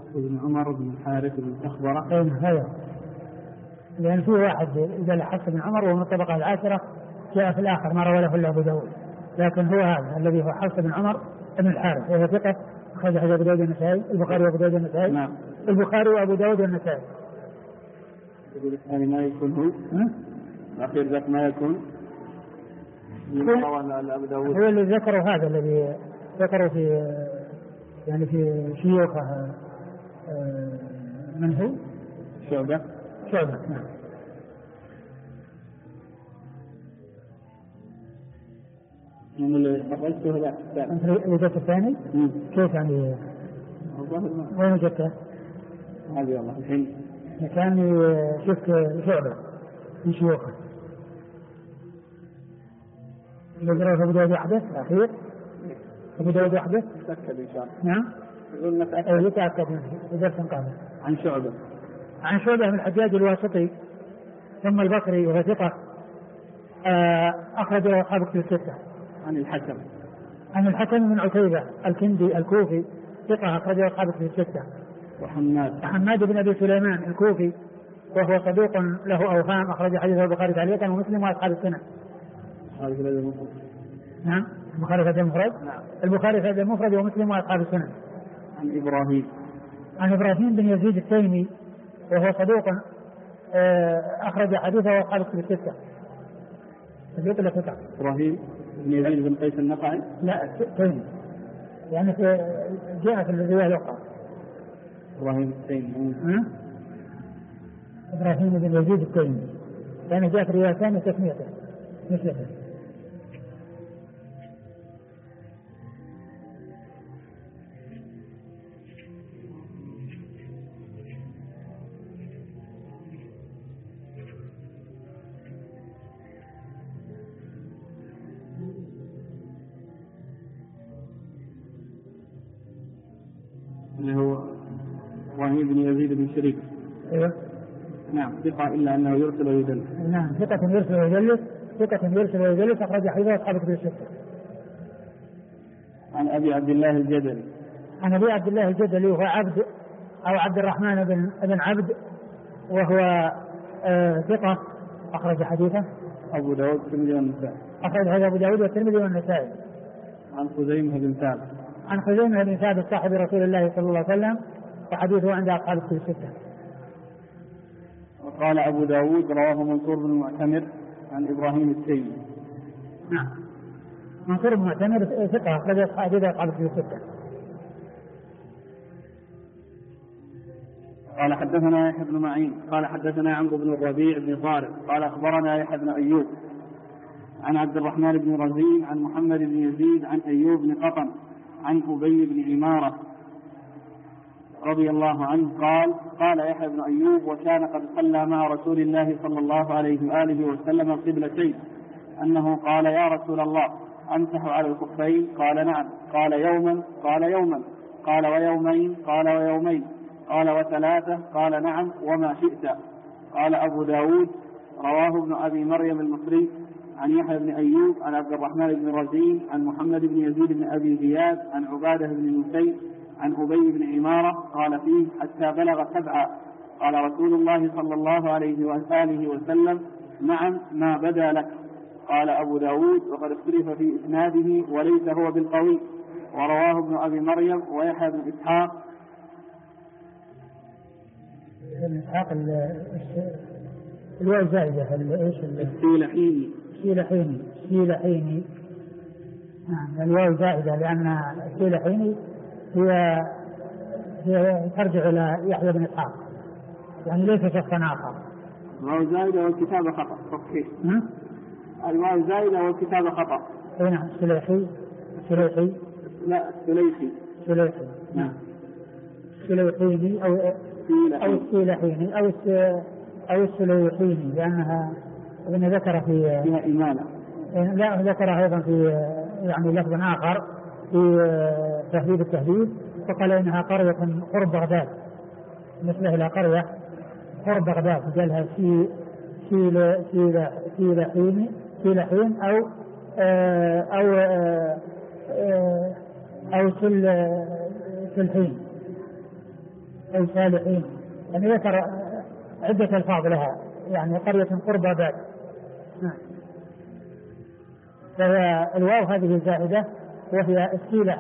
ابن عمر بن الحارث بن تخبرة. هذا لأن في واحد إذا حفص بن عمر وهو من الطبقة العاشرة جاء في الآخر ما روى له إلا أبو داود، لكن هو هذا الذي هو حفص بن عمر بن الحارث وهو ثقة أخرج حديث أبو داود النسائي البخاري وأبو داود النسائي. نعم. البخاري وأبو داود النسائي. يقول الثاني ما يكون هو الأخير ذاك ما يكون هو اللي ذكروا هذا الذي ذكروا في يعني في شيوخه من هو؟ شعبة. نعم. من اللي خرجته هذا الثاني. أنت وجدت الثاني؟ كيف يعني؟ وين وجدته؟ هذه والله الحين. كان شفت شعبة من شيوخه. يقرأ أبو داود وحده الأخير. أبو داود وحده. تأكد إن شاء الله. نعم. يقول نتأكد. يتأكد بدرس قبل. عن شعبة من الحجاج الواسطي ثم البصري وهو ثقة أخرج له أصحاب كتب الستة. عن الحكم من عتيبة الكندي الكوفي ثقة أخرج له أصحاب كتب الستة. وحماد بن أبي سليمان الكوفي وهو صدوق له أوهام أخرج حديثه البخاري تعليقا ومسلم وأصحاب السنة. نعم. البخاري في المفرد. البخاري في المفرد ومسلم وأصحاب السنة. عن إبراهيم بن يزيد التيمي وهو صدوق أخرج حديثه وأصحاب كتب الستة. صدوق له ثقة. إبراهيم بن يزيد بن قيس النقعي. لا التيمي يعني جاء في الرواية الأخرى. إبراهيم التيمي. إبراهيم بن يزيد التيمي يعني جاء في رواية ثانية تسميته مثله. اللي هو إبراهيم بن يزيد بن شريك. أيوه. نعم. ثقة إلا أنه يرسل ويدلس. نعم. ثقة يرسل ويدلس أخرج حديثه أصحاب كتب الستة. عن أبي عبد الله الجدلي. عن أبي عبد الله الجدلي وهو عبد أو عبد الرحمن بن عبد وهو ثقة أخرج حديثه أبو داود والترمذي والنسائي. أخرج هذا أبو داود والترمذي والنسائي. عن خزيمة بن ثابت. عن خزيمة بن ثابت صاحب رسول الله صلى الله عليه وسلم وحديثه عند أصحاب الكتب الستة. وقال أبو داود رواه منصور بن المعتمر عن إبراهيم التيمي. نعم. منصور بن المعتمر ثقة أخرج حديث أصحاب الكتب الستة. قال حدثنا يحيى بن معين قال حدثنا عمرو بن الربيع بن طارق قال أخبرنا يحيى بن أيوب عن عبد الرحمن بن رزين عن محمد بن يزيد عن أيوب بن قطن عن أبي بن عمارة رضي الله عنه قال يحيى بن أيوب وكان قد صلى مع رسول الله صلى الله عليه وآله وسلم قبلتين أنه قال يا رسول الله أمسح على الخفين؟ قال نعم. قال يوما؟ قال يوما. قال ويومين؟ قال ويومين. قال وثلاثة؟ قال نعم وما شئت. قال أبو داود رواه ابن أبي مريم المصري عن يحيى بن أيوب عن عبد الرحمن بن رزين عن محمد بن يزيد بن أبي زياد عن عبادة بن نسيب عن أبي بن عمارة قال فيه حتى بلغ 7. قال رسول الله صلى الله عليه وآله وسلم نعم ما بدا لك. قال أبو داود وقد اختلف في إسناده وليس هو بالقوي ورواه ابن أبي مريم ويحيى بن إسحاق. الواو زائدة ايش السيلحيني. نعم الواو زائدة لأن السيلحيني هي ترجع إلى يحيى بن إسحاق يعني ليس شخصا آخر. الواو زائدة والكتابة خطأ. الواو زائدة والكتابة خطأ. نعم سليحي. لا سليحي. نعم سليحيني أو السيلحيني أو السليحيني لأنها ابن ذكر فيها إمالة. لا ذكر أيضا في يعني لفظ آخر في تهذيب التهذيب فقال إنها قرية قرب بغداد مثله إلى قرية قرب بغداد قالها سيلحين أو سلحين أي صالحين، يعني ذكر عدة ألفاظ لها، يعني قرية قربى باد. فالواو هذه زائدة وهي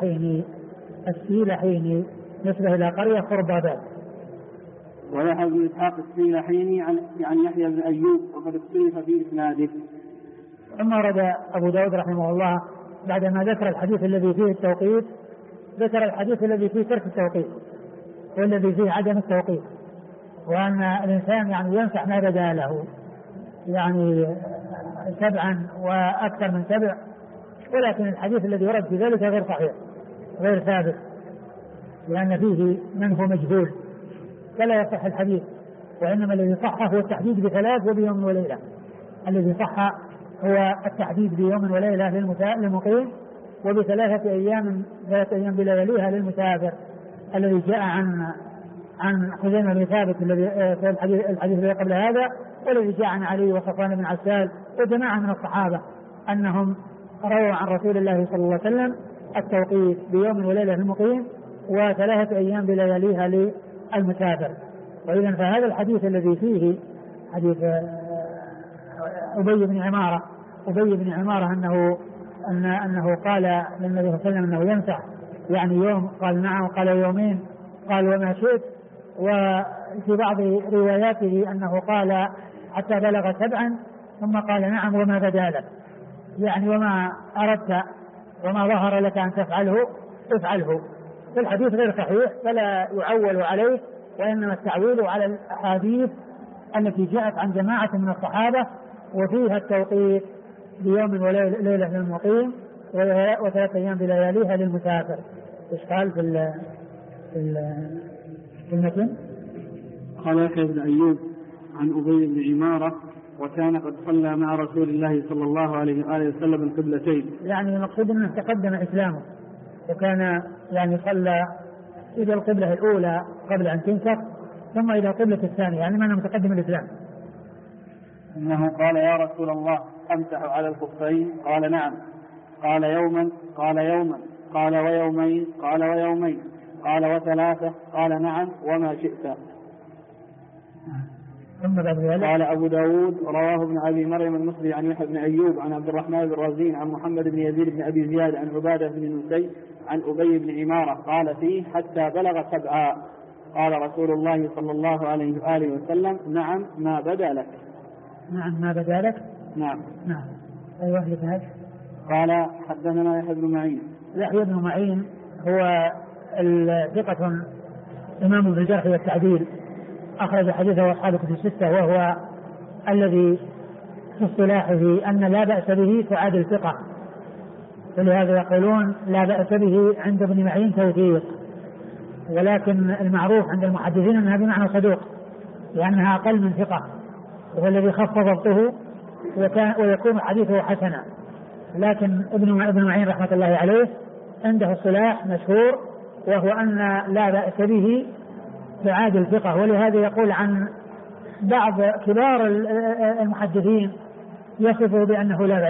السيلحين نسبة إلى قرية قربى باد. ويحيى بن إسحاق السيلحيني عن يحيى بن أيوب وقد اختلف في إسناده. ثم ورد أبو داود رحمه الله بعدما ذكر الحديث الذي فيه التوقيت ذكر الحديث الذي فيه ترك التوقيت والذي فيه عدم التوقيت، وأن الإنسان يعني ينصح ما بدا له، يعني 7 وأكثر من 7، ولكن الحديث الذي ورد في ذلك غير صحيح غير ثابت، لأن فيه من هو مجهول فلا يصح الحديث، وإنما الذي صح هو التحديد ب3 وبيوم وليلة. الذي صح هو التحديد بيوم وليلة للمقيم، ب3 أيام 3 أيام بلياليها للمسافر، الذي جاء عن خزيمة بن ثابت الذي في الحديث الذي قبل هذا، والذي جاء عن علي وصفوان بن عسال وجماعة من الصحابة أنهم رووا عن رسول الله صلى الله عليه وسلم التوقيت بيوم وليلة للمقيم و3 أيام بلياليها للمسافر. وإذا فهذا الحديث الذي فيه حديث أبي بن عمارة أنه قال للنبي صلى الله عليه وسلم أنه ينصح يعني يوم، قال نعم، قال يومين، قال وما شئت. وفي بعض رواياته أنه قال حتى بلغ 7 ثم قال نعم وما بدا لك، يعني وما أردت وما ظهر لك أن تفعله افعله. في الحديث غير صحيح فلا يعول عليه، وإنما التعويل على الأحاديث التي جاءت عن جماعة من الصحابة وفيها التوقيت بيوم وليلة للمقيم و3 أيام بلياليها للمسافر. إشكال في المتن. قال يحيى بن أيوب عن أبي بن عمارة وكان قد صلى مع رسول الله صلى الله عليه وآله وسلم القبلتين، يعني المقصود أنه تقدم إسلامه، وكان يعني صلى إلى القبلة الأولى قبل أن تنسخ ثم إلى القبلة الثانية، يعني معنى متقدم الإسلام. إنه قال يا رسول الله أمسح على الخفين؟ قال نعم. قال يوما؟ قال يوما. قال ويومين؟ قال ويومين. قال و3؟ قال نعم وما شئت. قال أبو داود رواه ابن أبي مريم المصري عن يحيى بن أيوب عن عبد الرحمن بن رزين عن محمد بن يزيد بن أبي زياد عن عبادة بن نسي عن أبي بن عمارة قال فيه حتى بلغ 7. قال رسول الله صلى الله عليه وآله وسلم نعم ما بدا لك. نعم ما بدا لك. نعم. أيوة لذلك. قال حدثنا يحيى بن معين. يحيى بن معين هو ثقة إمام بالجرح والتعديل، أخرج حديثه أصحاب الكتب الستة، وهو الذي في اصطلاحه أن لا بأس به تعادل ثقة، ولهذا يقولون لا بأس به عند ابن معين توثيق، ولكن المعروف عند المحدثين أنها بمعنى صدوق لأنها أقل من ثقة، وهو الذي خف ضبطه ويكون حديثه حسنا. لكن ابن معين رحمة الله عليه عنده اصطلاح مشهور وهو أن لا بأس به تعادل ثقة، ولهذا يقول عن بعض كبار المحدثين يصفه بأنه لا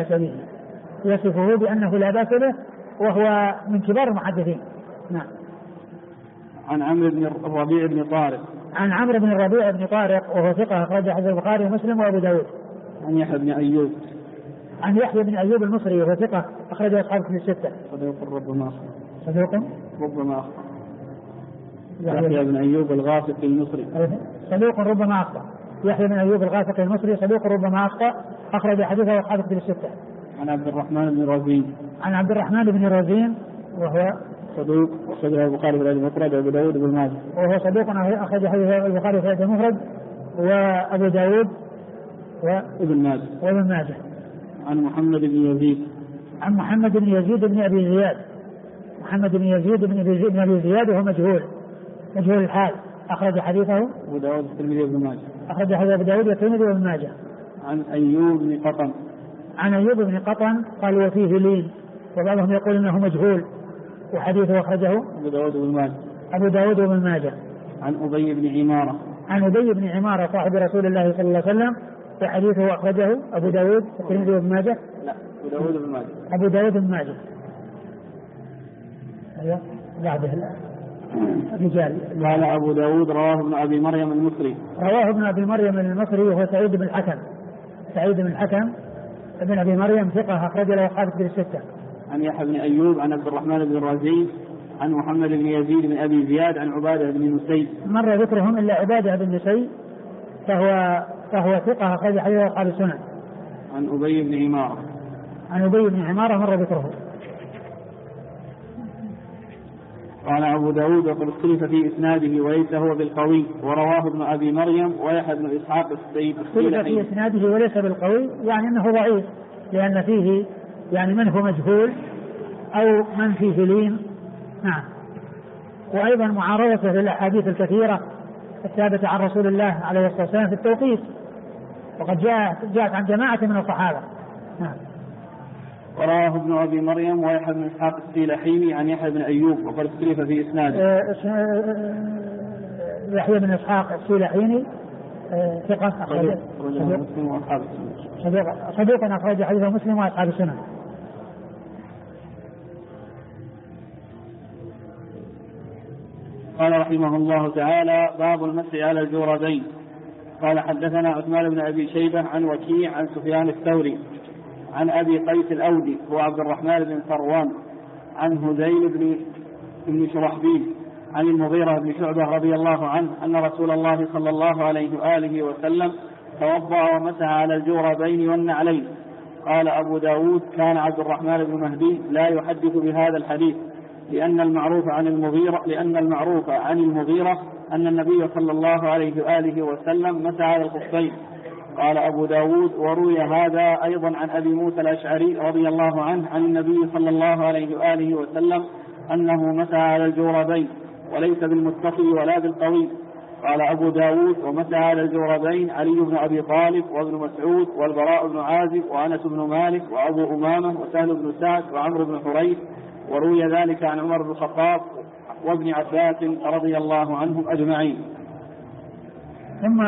بأس به، وهو من كبار المحدثين. نعم. عن عمرو بن الربيع بن طارق. عن عمرو بن الربيع بن طارق وهو ثقة أخرج حديث البخاري ومسلم وأبو داود. عن يحيى بن أيوب. عن يحيى بن أيوب المصري وهو ثقة أخرج أصحاب الكتب الستة. صدوق ربما أخطأ. يحيى بن أيوب الغافقي المصري صدوق ربما أخطأ. يحيى بن أيوب الغافقي المصري صدوق ربما أخطأ أخرج حديثه أصحاب الكتب الستة. عن عبد الرحمن بن رزين. عن عبد الرحمن بن رزين وهو صدوق أخرج البخاري في المفرد وأبو داود وابن ماجه. وهو صدوق أخرج حديثه البخاري في المفرد وأبو داود وابن ماجه. عن محمد بن يزيد. عن محمد بن يزيد بن أبي زياد. محمد بن يزيد بن أبي زياد وهو مجهول الحال، أخرج حديثه أبو داود والترمذي وابن ماجه. أخرج حديث أبو داود والترمذي وابن ماجه. عن أيوب بن قطن. عن أيوب بن قطن قال وفيه لين، وبعضهم يقول إنه مجهول، وحديثه أخرجه أبو داود وابن ماجه. عن أبي بن عمارة. عن أبي بن عمارة صاحب رسول الله صلى الله عليه وسلم، وحديثه أخرجه أبو داود والترمذي وابن ماجه. لا أبو داود وابن ماجه. أبو داود وابن ماجه. أيوة بعده رجال. قال أبو داود رواه ابن أبي مريم المصري. رواه ابن أبي مريم المصري وهو سعيد بن الحكم. سعيد بن الحكم ابن أبي مريم ثقة أخرج له أصحاب الكتب الستة. عن يحيى بن أيوب عن عبد الرحمن بن الرازي عن محمد بن يزيد بن أبي زياد عن عبادة بن نسيب. مر ذكرهم إلا عبادة بن نسيب فهو ثقة أخرج حديث أصحاب السنن. عن أبي بن عمارة. عن أبي بن عمارة مر ذكره. قال أبو داود وقد اختلف في إسناده وليس هو بالقوي ورواه ابن أبي مريم ويحيى بن إسحاق اختلف في إسناده وليس بالقوي يعني أنه ضعيف لأن فيه يعني من هو مجهول أو من فيه لين. نعم. وأيضا معارضته للأحاديث الكثيرة الثابتة عن رسول الله عليه الصلاة والسلام في التوقيت وقد جاءت عن جماعة من الصحابة. نعم. ورواه ابن أبي مريم ويحيى بن إسحاق السيلحيني عن يحيى بن أيوب وقد اختلف في إسناده. يحيى بن إسحاق السيلحيني ثقة صدوق أخرج حديثه مسلم وأصحاب السنن. قال رحمه الله تعالى باب المسح على الجوربين. قال حدثنا عثمان بن أبي شيبة عن وكيع عن سفيان الثوري عن أبي قيس الأودي وعبد الرحمن بن فروان عن هذيل بن شرحبيل عن المغيرة بن شعبة رضي الله عنه أن رسول الله صلى الله عليه وآله وسلم توضأ ومسح على الجوربين والنعلين. قال أبو داود كان عبد الرحمن بن مهدي لا يحدث بهذا الحديث لأن المعروف عن المغيرة أن النبي صلى الله عليه وآله وسلم مسح على الخفين. قال أبو داود وروي هذا أيضا عن أبي موسى الأشعري رضي الله عنه عن النبي صلى الله عليه وآله وسلم أنه مسح على الجوربين وليس بالمتصل ولا بالقوي. قال أبو داود ومسح على الجوربين علي بن أبي طالب وابن مسعود والبراء بن عازب وأنس بن مالك وأبو أمامة وسهل بن سعد وعمرو بن حريث وروي ذلك عن عمر بن الخطاب وابن عباس رضي الله عنهم أجمعين. ثم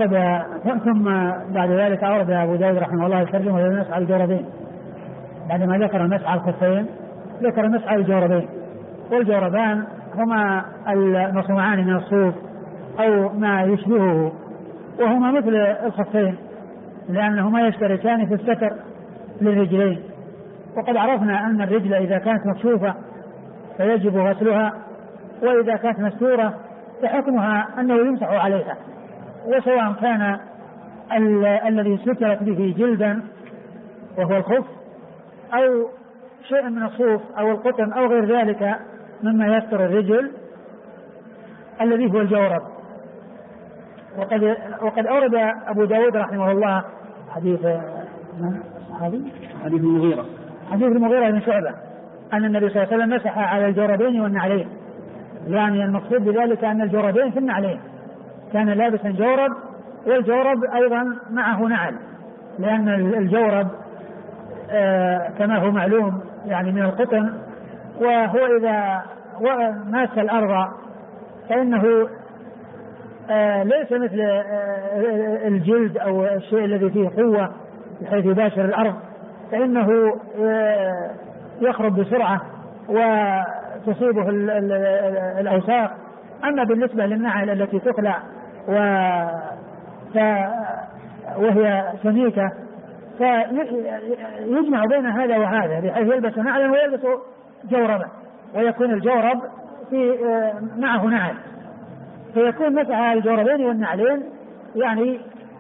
بعد ذلك أورد أبو داود رحمه الله الترجمة للمسح على الجوربين. بعدما ذكر المسح على الخفين ذكر المسح على الجوربين. والجوربان هما المصنوعان من الصوف أو ما يشبهه وهما مثل الخفين لأنهما يشتركان في الستر للرجلين. وقد عرفنا أن الرجل إذا كانت مكشوفة فيجب غسلها وإذا كانت مستورة فحكمها أنه يمسح عليها وسواء كان الذي سترت به جلدا وهو الخف أو شيء من الصوف أو القطن أو غير ذلك مما يستر الرجل الذي هو الجورب. وقد أورد أبو داود رحمه الله حديث المغيرة بن شعبة أن النبي صلى الله عليه وسلم مسح على الجوربين والنعلين. يعني المقصود بذلك أن الجوربين في النعلين كان لابسا جورب والجورب أيضا معه نعل لأن الجورب كما هو معلوم يعني من القطن وهو إذا ماس الأرض فإنه ليس مثل الجلد أو الشيء الذي فيه قوة بحيث يباشر الأرض فإنه يخرج بسرعة وتصيبه الأوساخ. أما بالنسبة للنعل التي تخلع وهي سميكة فيجمع بين هذا وهذا بحيث يلبس نعلا ويلبس جوربا ويكون الجورب معه نعل فيكون مسح على الجوربين والنعلين يعني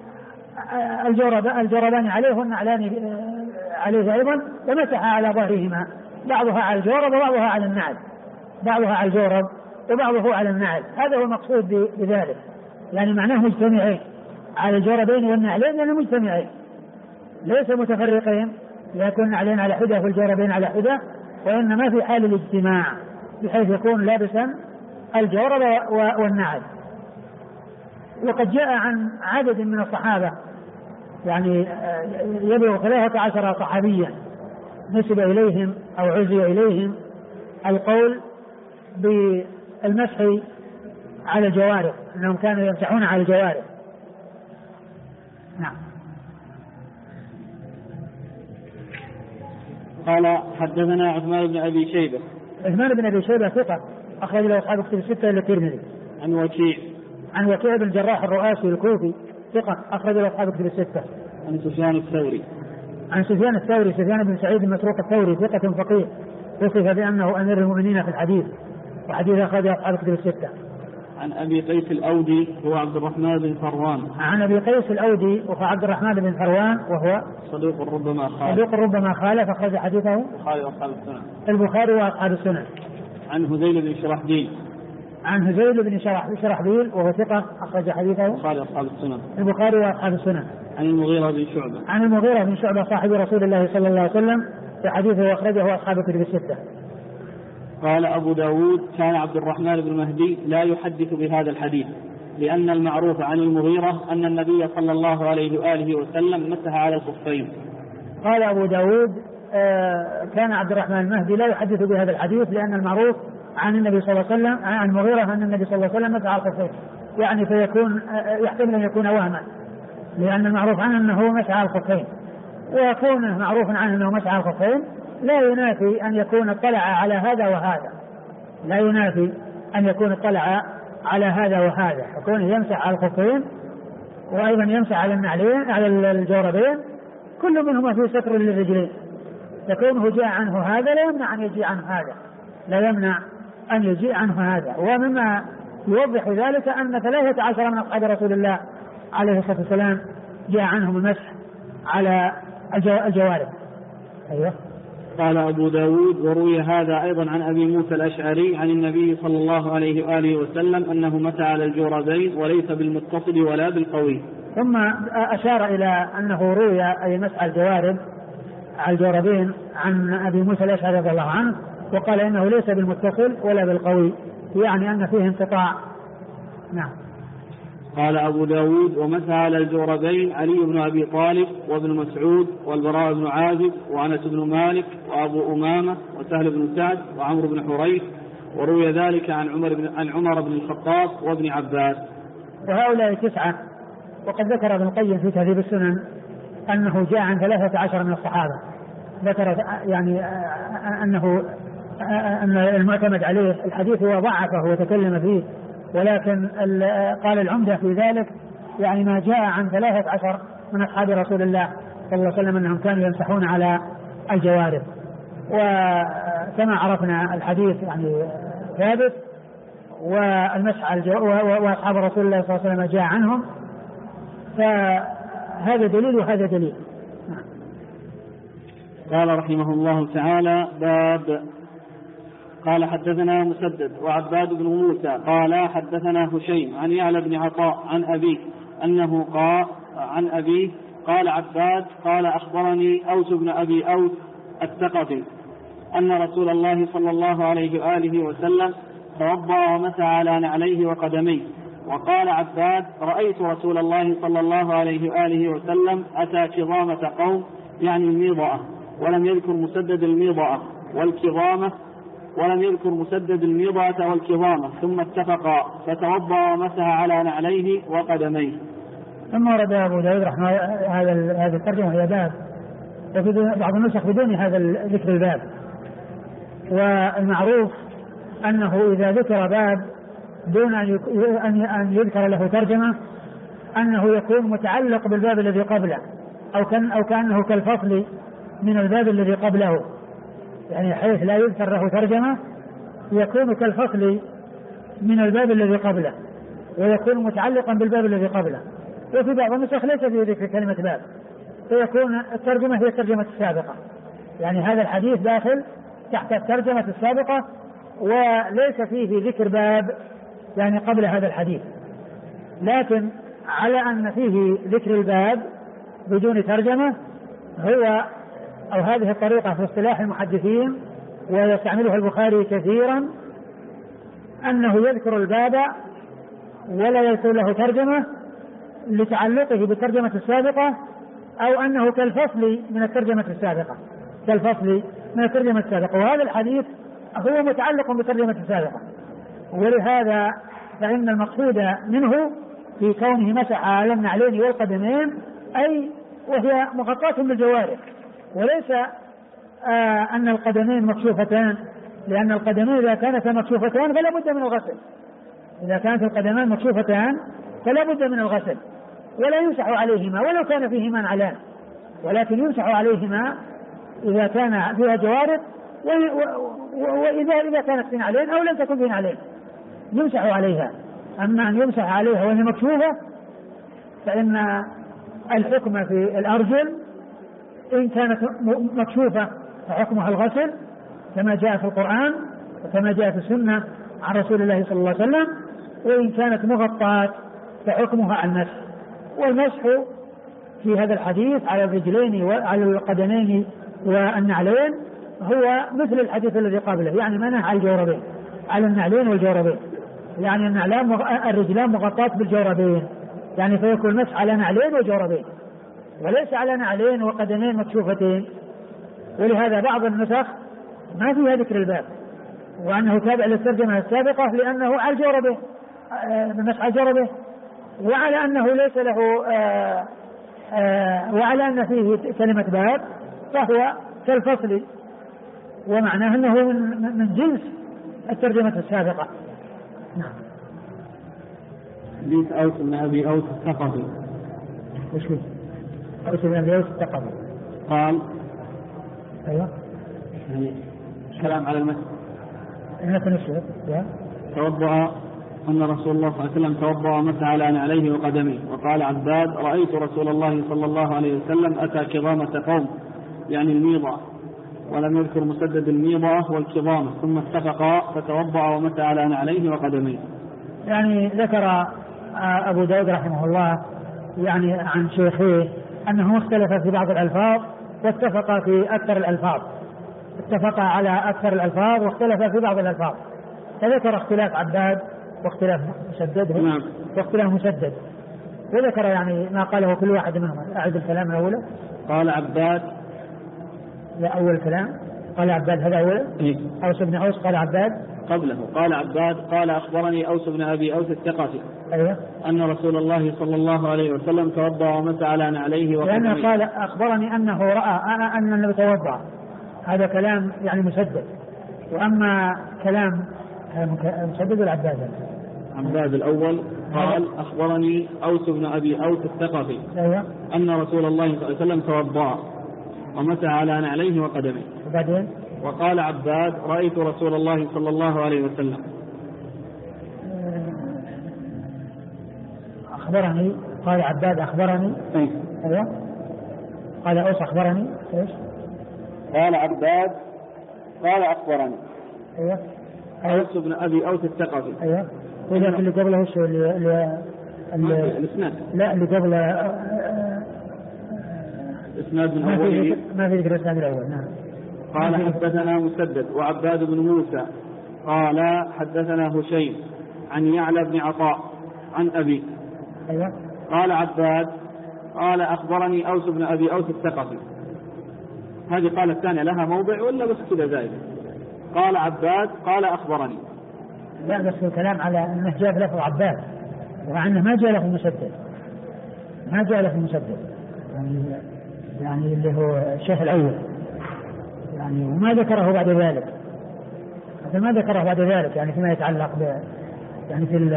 الجوربان عليه والنعلان عليه أيضا ومسح على ظهرهما بعضها على الجورب وبعضها على النعل بعضها على الجورب وبعضه على النعل. هذا هو المقصود بذلك يعني معناه مجتمعين على الجوربين والنعلين يعني مجتمعين ليس متفرقين يكون النعلين على حدة والجوربين على حدة وإنما في حال الاجتماع بحيث يكون لابسا الجورب والنعل. وقد جاء عن عدد من الصحابة يعني يبلغ 13 صحابيا نسب إليهم أو عزي إليهم القول بالمسح على الجوارح أنهم كانوا يمسحون على الجوارح. نعم. قال حدثنا عثمان بن أبي شيبة. عثمان بن أبي شيبة ثقة أخرج له أصحاب كتب الستة إلا الترمذي. عن وكيع بن الجراح الرؤاسي الكوفي ثقة أخرج له أصحاب كتب الستة. عن سفيان الثوري سفيان بن سعيد المسروق الثوري ثقة فقيه وصف بأنه أمير المؤمنين في الحديث وحديث أخرج أصحاب كتب الستة. عن أبي قيس الأودي هو عبد الرحمن بن فروان. عن أبي قيس الأودي وهو عبد الرحمن بن فروان وهو صدوق ربما خالف أخرج حديثه البخاري وأصحاب السنن. عن هذيل بن شرحبيل وهو ثقة أخرج حديثه البخاري وأصحاب السنن. عن المغيرة بن شعبة صاحب رسول الله صلى الله عليه وسلم في حديثه أخرجه أصحاب الكتب الستة. قال أبو داود كان عبد الرحمن بن مهدي لا يحدث بهذا الحديث لأن المعروف عن المغيرة أن النبي صلى الله عليه وآله وسلم مسح على الخفين. قال أبو داود كان عبد الرحمن المهدي لا يحدث بهذا الحديث لأن المعروف عن النبي صلى الله عليه وسلم عن المغيرة أن النبي صلى الله عليه وسلم مسح على الخفين، يعني فيكون يحتمل أن يكون وهما لأن المعروف عنه أنه مسح على الخفين، وكونه معروف عنه أنه مسح على الخفين لا ينافي أن يكون اطلع على هذا وهذا، يكون يمسح على الخفين وأيضا يمسح على النعلين على الجوربين كل منهما في ستر للرجلين، يكونه جاء عنه هذا لا يمنع أن يجيء عنه هذا. ومما يوضح ذلك أن 13 من أصحاب رسول الله عليه الصلاة والسلام جاء عنهم المسح على الجوارب. أيوه. قال أبو داود وروي هذا أيضا عن أبي موسى الأشعري عن النبي صلى الله عليه وآله وسلم أنه مسح على الجوربين وليس بالمتصل ولا بالقوي. ثم أشار إلى أنه روي أي مسح الجوارب على الجوربين عن أبي موسى الأشعري رضي الله عنه وقال إنه ليس بالمتصل ولا بالقوي، يعني أن فيه انقطاع. نعم. قال أبو داود ومسح على الجوربين علي بن أبي طالب وابن مسعود والبراء بن عازب وأنس بن مالك وأبو أمامة وسهل بن سعد وعمرو بن حريث، وروي ذلك عن عمر بن الخطاب وابن عباس. وهؤلاء 9. وقد ذكر ابن القيم في تهذيب السنن أنه جاء عن 13 من الصحابة، ذكر يعني أن المعتمد عليه الحديث هو ضعفه وتكلم فيه، ولكن قال العمدة في ذلك يعني ما جاء عن 13 من أصحاب رسول الله صلى الله عليه وسلم أنهم كانوا يمسحون على الجوارب. وكما عرفنا الحديث يعني ثابت، والمسح وأصحاب رسول الله صلى الله عليه وسلم جاء عنهم، فهذا دليل وهذا دليل. قال رحمه الله تعالى باب. قال حدثنا مسدد وعباد بن موسى قال حدثنا هشيم عن يعلى بن عطاء عن أبيه أنه قال عباد قال أخبرني أوس بن أبي أوس الثقفي أن رسول الله صلى الله عليه وآله وسلم توضأ ومسح على نعليه وقدميه. وقال عباد رأيت رسول الله صلى الله عليه وآله وسلم أتى كظامة قوم يعني الميضأة، ولم يذكر مسدد الميضأة والكظامة ثم اتفقا فتوضأ ومسح على نعليه وقدميه. ثم ورد أبو داود رحمه هذا الترجمة هي باب، وفي بعض النسخ بدون هذا ذكر الباب. والمعروف أنه إذا ذكر باب دون أن يذكر له ترجمة أنه يكون متعلق بالباب الذي قبله، أو كأنه كالفصل من الباب الذي قبله، يعني حيث لا يذكر له ترجمة يكون كالفصل من الباب الذي قبله ويكون متعلقا بالباب الذي قبله. وفي بعض النسخ ليس في ذكر كلمة باب، فيكون الترجمة هي الترجمة السابقة، يعني هذا الحديث داخل تحت الترجمة السابقة وليس فيه ذكر باب يعني قبل هذا الحديث، لكن على أن فيه ذكر الباب بدون ترجمة هو أو هذه الطريقة في اصطلاح المحدثين ويستعملها البخاري كثيرا، أنه يذكر الباب ولا يذكر له ترجمة لتعلقه بالترجمة السابقة، أو أنه كالفصل من الترجمة السابقة، وهذا الحديث هو متعلق بالترجمة السابقة. ولهذا فإن المقصود منه في كونه مسح على النعلين والقدمين أي وهي مغطاة بالجوارح، وليس أن القدمين مكشوفتان لأن القدمين إذا كانتا مكشوفتان فلا بد من الغسل، إذا كانت القدمان مكشوفتان فلا بد من الغسل، ولا يمسح عليهما ولو كان فيهما نعلان، ولكن يمسح عليهما إذا كان فيها جوارب، وإذا كانت في نعلين أو لم تكن في نعلين يمسح عليها. أما أن يمسح عليها وهي مكشوفة فإن الحكم في الأرجل إن كانت مكشوفة فحكمها الغسل كما جاء في القرآن وكما جاء في السنة عن رسول الله صلى الله عليه وسلم، وإن كانت مغطاة فحكمها المسح. والمسح في هذا الحديث على الرجلين وعلى القدمين والنعلين هو مثل الحديث الذي قبله، يعني منع على الجوربين، على النعلين والجوربين، يعني الرجلان مغطاة بالجوربين، يعني فيكون المسح على نعلين وجوربين وليس على نعلين وقدمين مكشوفتين. ولهذا بعض النسخ ما فيها ذكر الباب وأنه تابع للترجمة السابقة لأنه على الجوربين، المسح على الجوربين، وعلى أنه ليس له وعلى أن فيه كلمة باب فهو كالفصل، ومعناه أنه من جنس الترجمة السابقة. نعم. حديث أوس بن أبي أوس الثقفي. وش هو؟ أوس بن أبي أوس الثقفي قال أيوة يعني كلام على المسح. توضأ أن رسول الله صلى الله عليه وسلم توضأ ومسح على نعليه وقدميه. وقال عباد رأيت رسول الله صلى الله عليه وسلم أتى كظامة قوم يعني الميضة، ولم يذكر مسدد الميضة والكظامة، ثم اتفقا فتوضأ ومسح على نعليه وقدميه. يعني ذكر أبو داود رحمه الله يعني عن شيخيه أنه اختلف في بعض الألفاظ واتفق في أكثر الألفاظ، اتفق على أكثر الألفاظ واختلف في بعض الألفاظ، فذكر اختلاف عباد واختلاف مسدد واختلاف مسدد، وذكر يعني ما قاله كل واحد منهم. أعد الكلام الأول. قال عباد، لا أول كلام قال عباد هذا أولا. أوس بن أوس قال عباد قبله قال عباد قال أخبرني أوس بن أبي أوس الثقفي أيوة أن رسول الله صلى الله عليه وسلم توضأ ومسح على نعليه وقدميه. لأنه قال أخبرني أنه رأى أن النبي توضأ، هذا كلام يعني مسدد. وأما كلام مسدد العباد عباد الأول قال أخبرني أوس بن أبي أوس الثقفي أيوة أن رسول الله صلى الله عليه وسلم توضأ ومسح على نعليه وقدميه. وبعدين وقال عباد رأيت رسول الله صلى الله عليه وسلم. أخبرني قال عباد أخبرني أيوة قال أوس أخبرني إيش؟ قال عباد قال أخبرني أيوة أوس بن أبي أوس الثقفي أيوة. وذاك اللي قبله شو الإسناد؟ لا اللي قبله إسناد من أوله ما في ذكر الإسناد الأول. نعم. قال حدثنا مسدد وعباد بن موسى قال حدثنا هشيم عن يعلى بن عطاء عن أبي أيوة. قال عباد قال أخبرني أوس بن أبي أوس الثقفي. هذه قال الثانية لها موضع ولا بس كذا زائد؟ قال عباد قال أخبرني. لا بس الكلام على أنه جاء لفظ عباد ومع أنه ما جاء له مسدد، ما جاء له مسدد يعني اللي هو الشيخ الأول يعني، وما ذكره بعد ذلك، هذا ما ذكره بعد ذلك يعني فيما يتعلق يعني في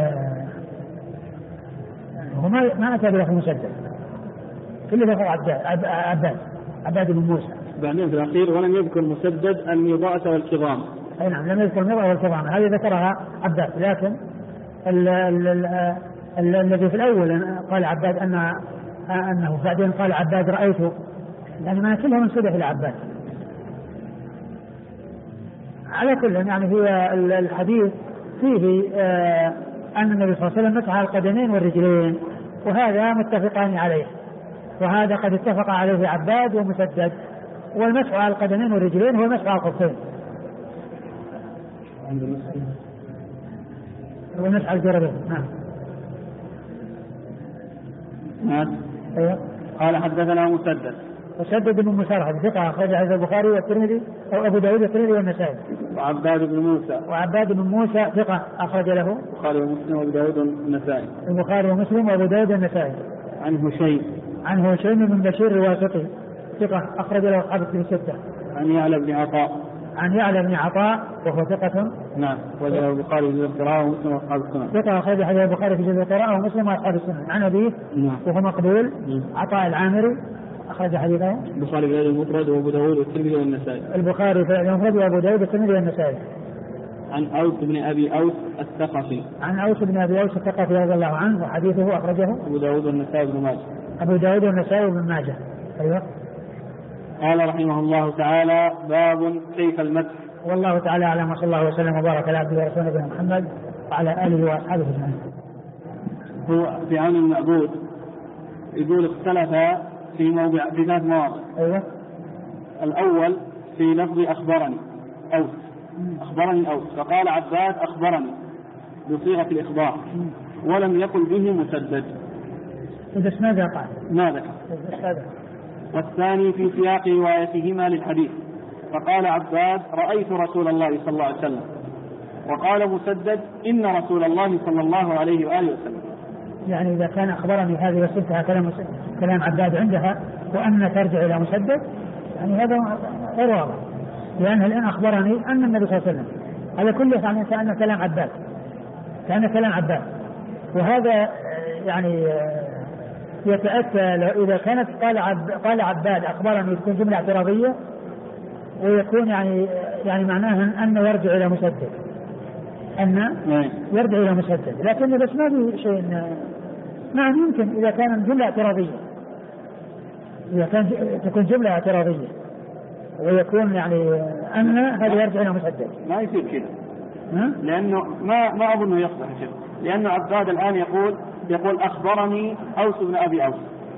هو ما أتى بلفظ مسدد، كل لفظ عباد بن موسى. بعدين في الأخير ولم يذكر مسدد الميضاء والكظام. أي نعم لم يذكر الميضاء والكظام، هذه ذكرها عباد، لكن الذي في الأول قال عباد أنه بعدين قال عباد رأيته، يعني ما كلها منسوبة إلى عباد. على كل يعني هي الحديث فيه أن النبي صلى الله عليه وسلم مسح على القدمين والرجلين، وهذا متفقان عليه، وهذا قد اتفق عليه عباد ومسدد. والمسح على القدمين والرجلين هو المسح على الخفين، والمسح على الجربين. نعم. أيوة. قال حدثنا مسدد بن مسرهد ثقة أخرج حديث البخاري والترمذي أو أبو داود والترمذي والنسائي. وعباد بن موسى ثقة أخرج له البخاري ومسلم وأبو داود والنسائي. البخاري ومسلم وأبو داود والنسائي. عن هشيم بن بشير الواسطي ثقة أخرج له أصحاب الكتب الستة. عن يعلى بن عطاء عن يعلى بن عطاء وهو ثقة. نعم. وجاء البخاري في القراءة ومسلم وأصحاب السنن. ثقة أخرج حديث البخاري في جزء القراءة ومسلم وأصحاب السنن. عن أبيه وهو مقبول. عطاء العامري أخرج حديثه البخاري في المفرد وأبو داود والترمذي والنسائي. البخاري في المفرد وأبو داود والترمذي والنسائي. عن أوس بن أبي أوس الثقفي. عن أوس بن أبي أوس الثقفي رضي الله عنه وحديثه أخرجه أبو داود والنسائي بن ماجه. أبو داود والنسائي بن ماجه. أيوه. قال رحمه الله تعالى: باب كيف المدح. والله تعالى أعلم، وصلى الله وسلم وبارك على عبده ورسوله نبينا محمد وعلى آله وأصحابه أجمعين. هو في عون المعبود يقول اختلف في ثلاث مواضع. أيوه. الأول في لفظ أخبرني أوس فقال عباد أخبرني بصيغة الإخبار ولم يقل به مسدد. بس ماذا قال؟ ماذا؟ والثاني في سياق روايتهما للحديث فقال عباد رأيت رسول الله صلى الله عليه وسلم وقال مسدد إن رسول الله صلى الله عليه وآله وسلم. يعني إذا كان أخبرني هذه وصلتها كلام عباد عندها وأن ترجع إلى مسدد، يعني هذا غير واضح، لأنه الآن أخبرني أن النبي صلى الله عليه وسلم على كل يعني كأن كلام عباد وهذا يعني يتأتى إذا كانت قال عباد أخبرني تكون جملة اعتراضية ويكون يعني معناها أنه يرجع إلى مسدد، يرجع إلى مسدد، لكن بس ما في شيء. نعم يمكن إذا كان جملة اعتراضية، إذا كان تكون جملة اعتراضية ويكون يعني أن هذا يرجع إلى مسدد. ما يصير كذا لأنه ما أظنه يصلح شيء، لأنه عباد الآن يقول أخبرني أوس بن أبي أوس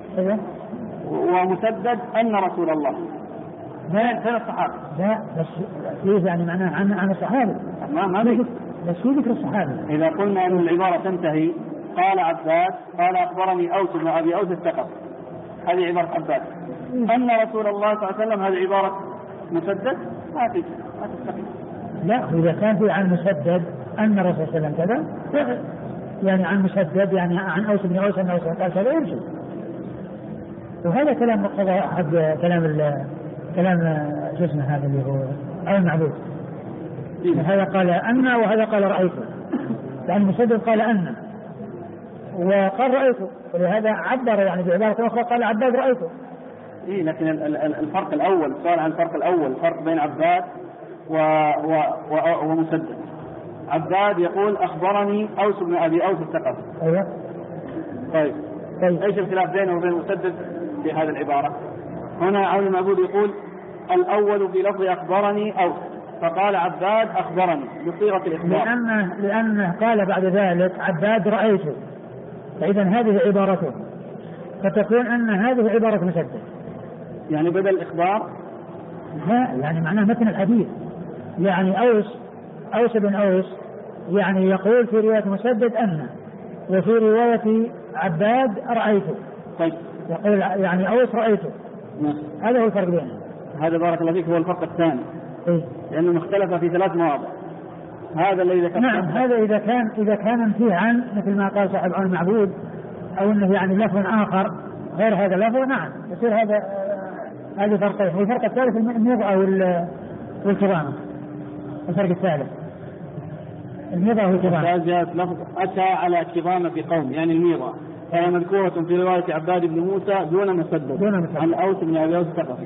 ومسدد أن رسول الله فين الصحابة؟ لا بس فيه يعني معناه عن الصحابة ما فيه، بس في ذكر الصحابة. إذا قلنا أن العبارة تنتهي قال عباد قال أخبرني أوس بن أبي أوس الثقفي، هذه عبارة عباد. أن رسول الله صلى الله عليه وسلم هذه عبارة مسدد ما تستقيم. لا إذا كان في عن مسدد أن الرسول صلى الله عليه وسلم كذا يعني عن مسدد يعني عن أوس بن أوس أن أوس قال كذا يمشي. وهذا كلام مقتضى أحد كلام شو اسمه هذا اللي هو المعبود. هذا قال أن وهذا قال رأيته، يعني مسدد قال أن وقال رأيته، ولهذا عبر يعني بعبارة أخرى قال عباد رأيته. لكن الفرق الأول سؤال عن الفرق الأول، الفرق بين عباد ومسدد. عباد يقول أخبرني أوس بن أبي أوس الثقفي. أيوة. طيب إيش الخلاف بينه وبين مسدد في هذه العبارة؟ هنا عون المعبود يقول الأول بلفظ أخبرني أوس فقال عباد أخبرني بصيغة الإخبار لأنه قال بعد ذلك عباد رأيته، فإذا هذه عبارته فتكون أن هذه عبارة مسدد يعني بدل الإخبار. لا يعني معناه متن الحديث، يعني أوس بن أوس يعني يقول في رواية مسدد أن، وفي رواية عباد رأيته. طيب يقول يعني أوس رأيته. هذا هو الفرق بينه. هذا بارك الله فيك هو الفرق الثاني. لأنه مختلف في 3 مواضع. هذا الذي ذكرته. نعم هذا إذا كان فيه عن مثل ما قال صاحب عون المعبود أو أنه يعني لفظ آخر غير هذا اللفظ، نعم يصير هذا فرقين. والفرق الثالث الميضة والكرامة. الفرق الثالث الميضة والكرامة. لفظ أتى على كرامة قوم يعني الميضة، فهي مذكورة في رواية عباد بن موسى دون مسدد عن أوس بن أبي أوس الثقفي.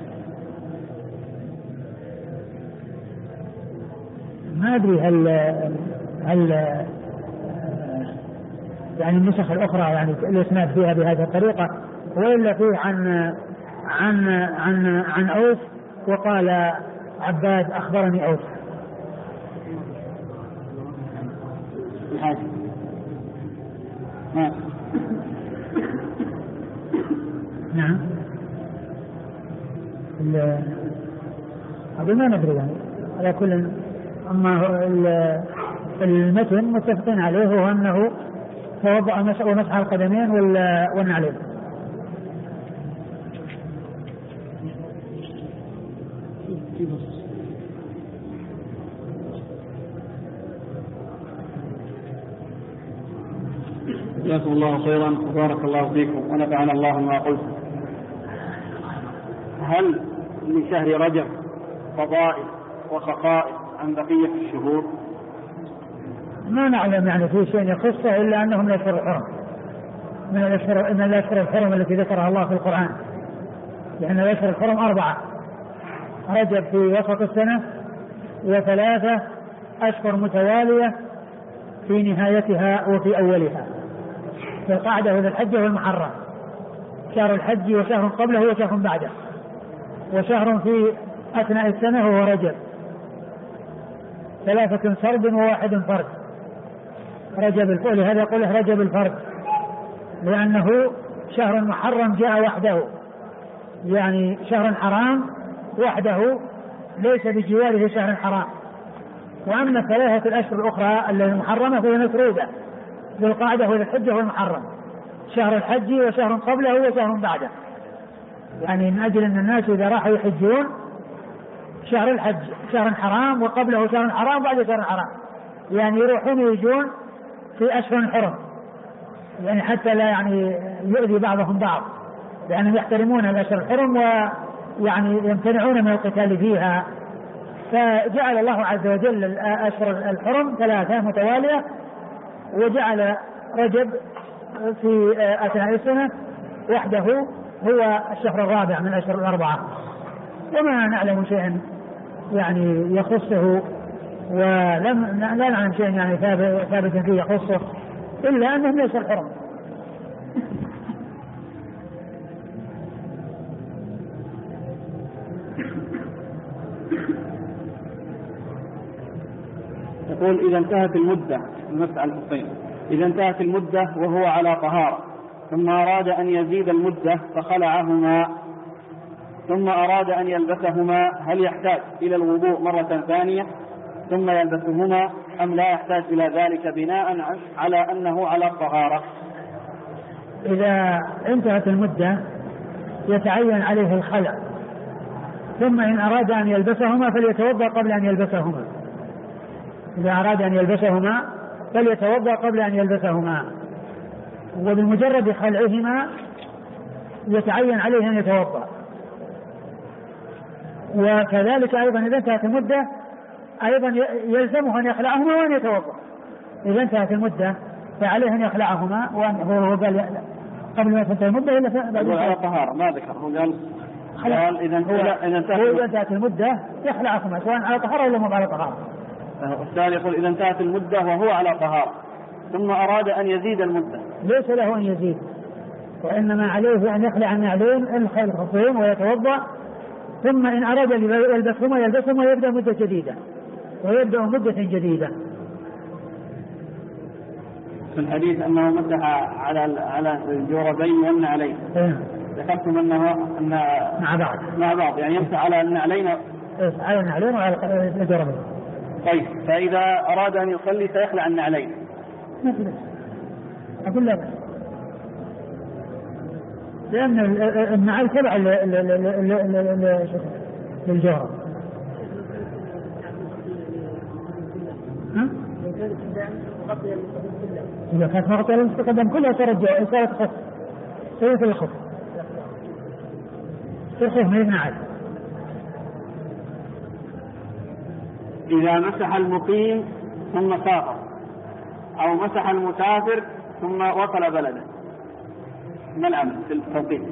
ما أدري هل يعني النسخ الأخرى يعني الإسناد فيها بهذه الطريقة وإلا فيه عن أوس وقال عباد أخبرني أوس. نعم هذا ما ندري يعني على كل. أما المتن متفقين عليه هو أنه توضأ ومسح القدمين والنعلين. جزاكم الله خيرا وبارك الله فيكم ونفعنا الله ما قلت. هل لشهر رجب فضائل وخصائص عن بقية الشهور؟ ما نعلم يعني في شيء يخصه إلا أنه من الأشهر الحرم، من الأشهر الحرم التي ذكرها الله في القرآن، لأن الأشهر الحرم 4: رجب في وسط السنة، و3 أشهر متوالية في نهايتها وفي أولها، في القعدة وذي الحجة والمحرم، شهر الحج وشهر قبله وشهر بعده، وشهر في أثناء السنة وهو رجب، 3 سرد و1 فرد. رجب الفرد، لهذا يقول رجب الفرد، لأنه شهر محرم جاء وحده، يعني شهر حرام وحده ليس بجواره شهر حرام. وأما 3 الأشهر الأخرى المحرمة فهي مفروضة بالقاعدة والحجة والمحرم، شهر الحج وشهر قبله وشهر بعده، يعني من أجل أن الناس إذا راحوا يحجون شهر الحج شهر حرام وقبله شهر حرام وبعده شهر حرام، يعني يروحون ويجون في أشهر حرم، يعني حتى لا يعني يؤذي بعضهم بعض، لأنهم يحترمون الأشهر الحرم ويعني يمتنعون من القتال فيها. فجعل الله عز وجل الأشهر الحرم 3 متوالية، وجعل رجب في أثناء السنة وحده هو الشهر الرابع من الأشهر 4، وما نعلم شيئا يعني يخصه، لا نعلم شيئا يعني ثابتا فيه يخصه إلا أنه ليس الحرم. يقول إذا انتهت المدة، المسألة الحصين، إذا انتهت المدة وهو على طهارة ثم أراد أن يزيد المدة فخلعهما ثم أراد أن يلبسهما، هل يحتاج إلى الوضوء مرة ثانية ثم يلبسهما أم لا يحتاج إلى ذلك بناء على أنه على طهارة؟ إذا انتهت المدة يتعين عليه الخلع، ثم إن أراد أن يلبسهما فليتوضأ قبل أن يلبسهما، إذا أراد أن يلبسهما فليتوضأ قبل أن يلبسهما، وبمجرد خلعهما يتعين عليه أن يتوضأ. وكذلك أيضا إذا انتهت المدة أيضا يلزمه أن يخلعهما وأن يتوضأ. إذا انتهت المدة فعليه أن يخلعهما، وهو قال قبل ما تنتهي المدة إلا بعد على طهارة، ما ذكر، هو قال إذا انتهت المدة يخلعهما سواء على طهارة ولا مو على طهارة. الثاني يقول إذا انتهت المدة وهو على طهارة ثم أراد أن يزيد المدة، ليس له أن يزيد، وإنما عليه أن يخلع النعلين الخفين ويتوضأ، ثم إن أراد أن يلبسهما ويبدأ مدة جديدة في الحديث أنه مسح على الجوربين والنعلين، ذكرتم أن مع بعض يعني يمسح على النعلين على النعلين وعلى الجوربين. طيب فإذا أراد أن يصلي سيخلع النعلين؟ أقول لا، لأن النعل تبع للجورب. إذا كانت مغطية للمستقدم كلها صارت خف، صارت الخف من النعل. إذا مسح المقيم ثم سافر أو مسح المسافر ثم وصل بلده، ما الأمر في التوقيت؟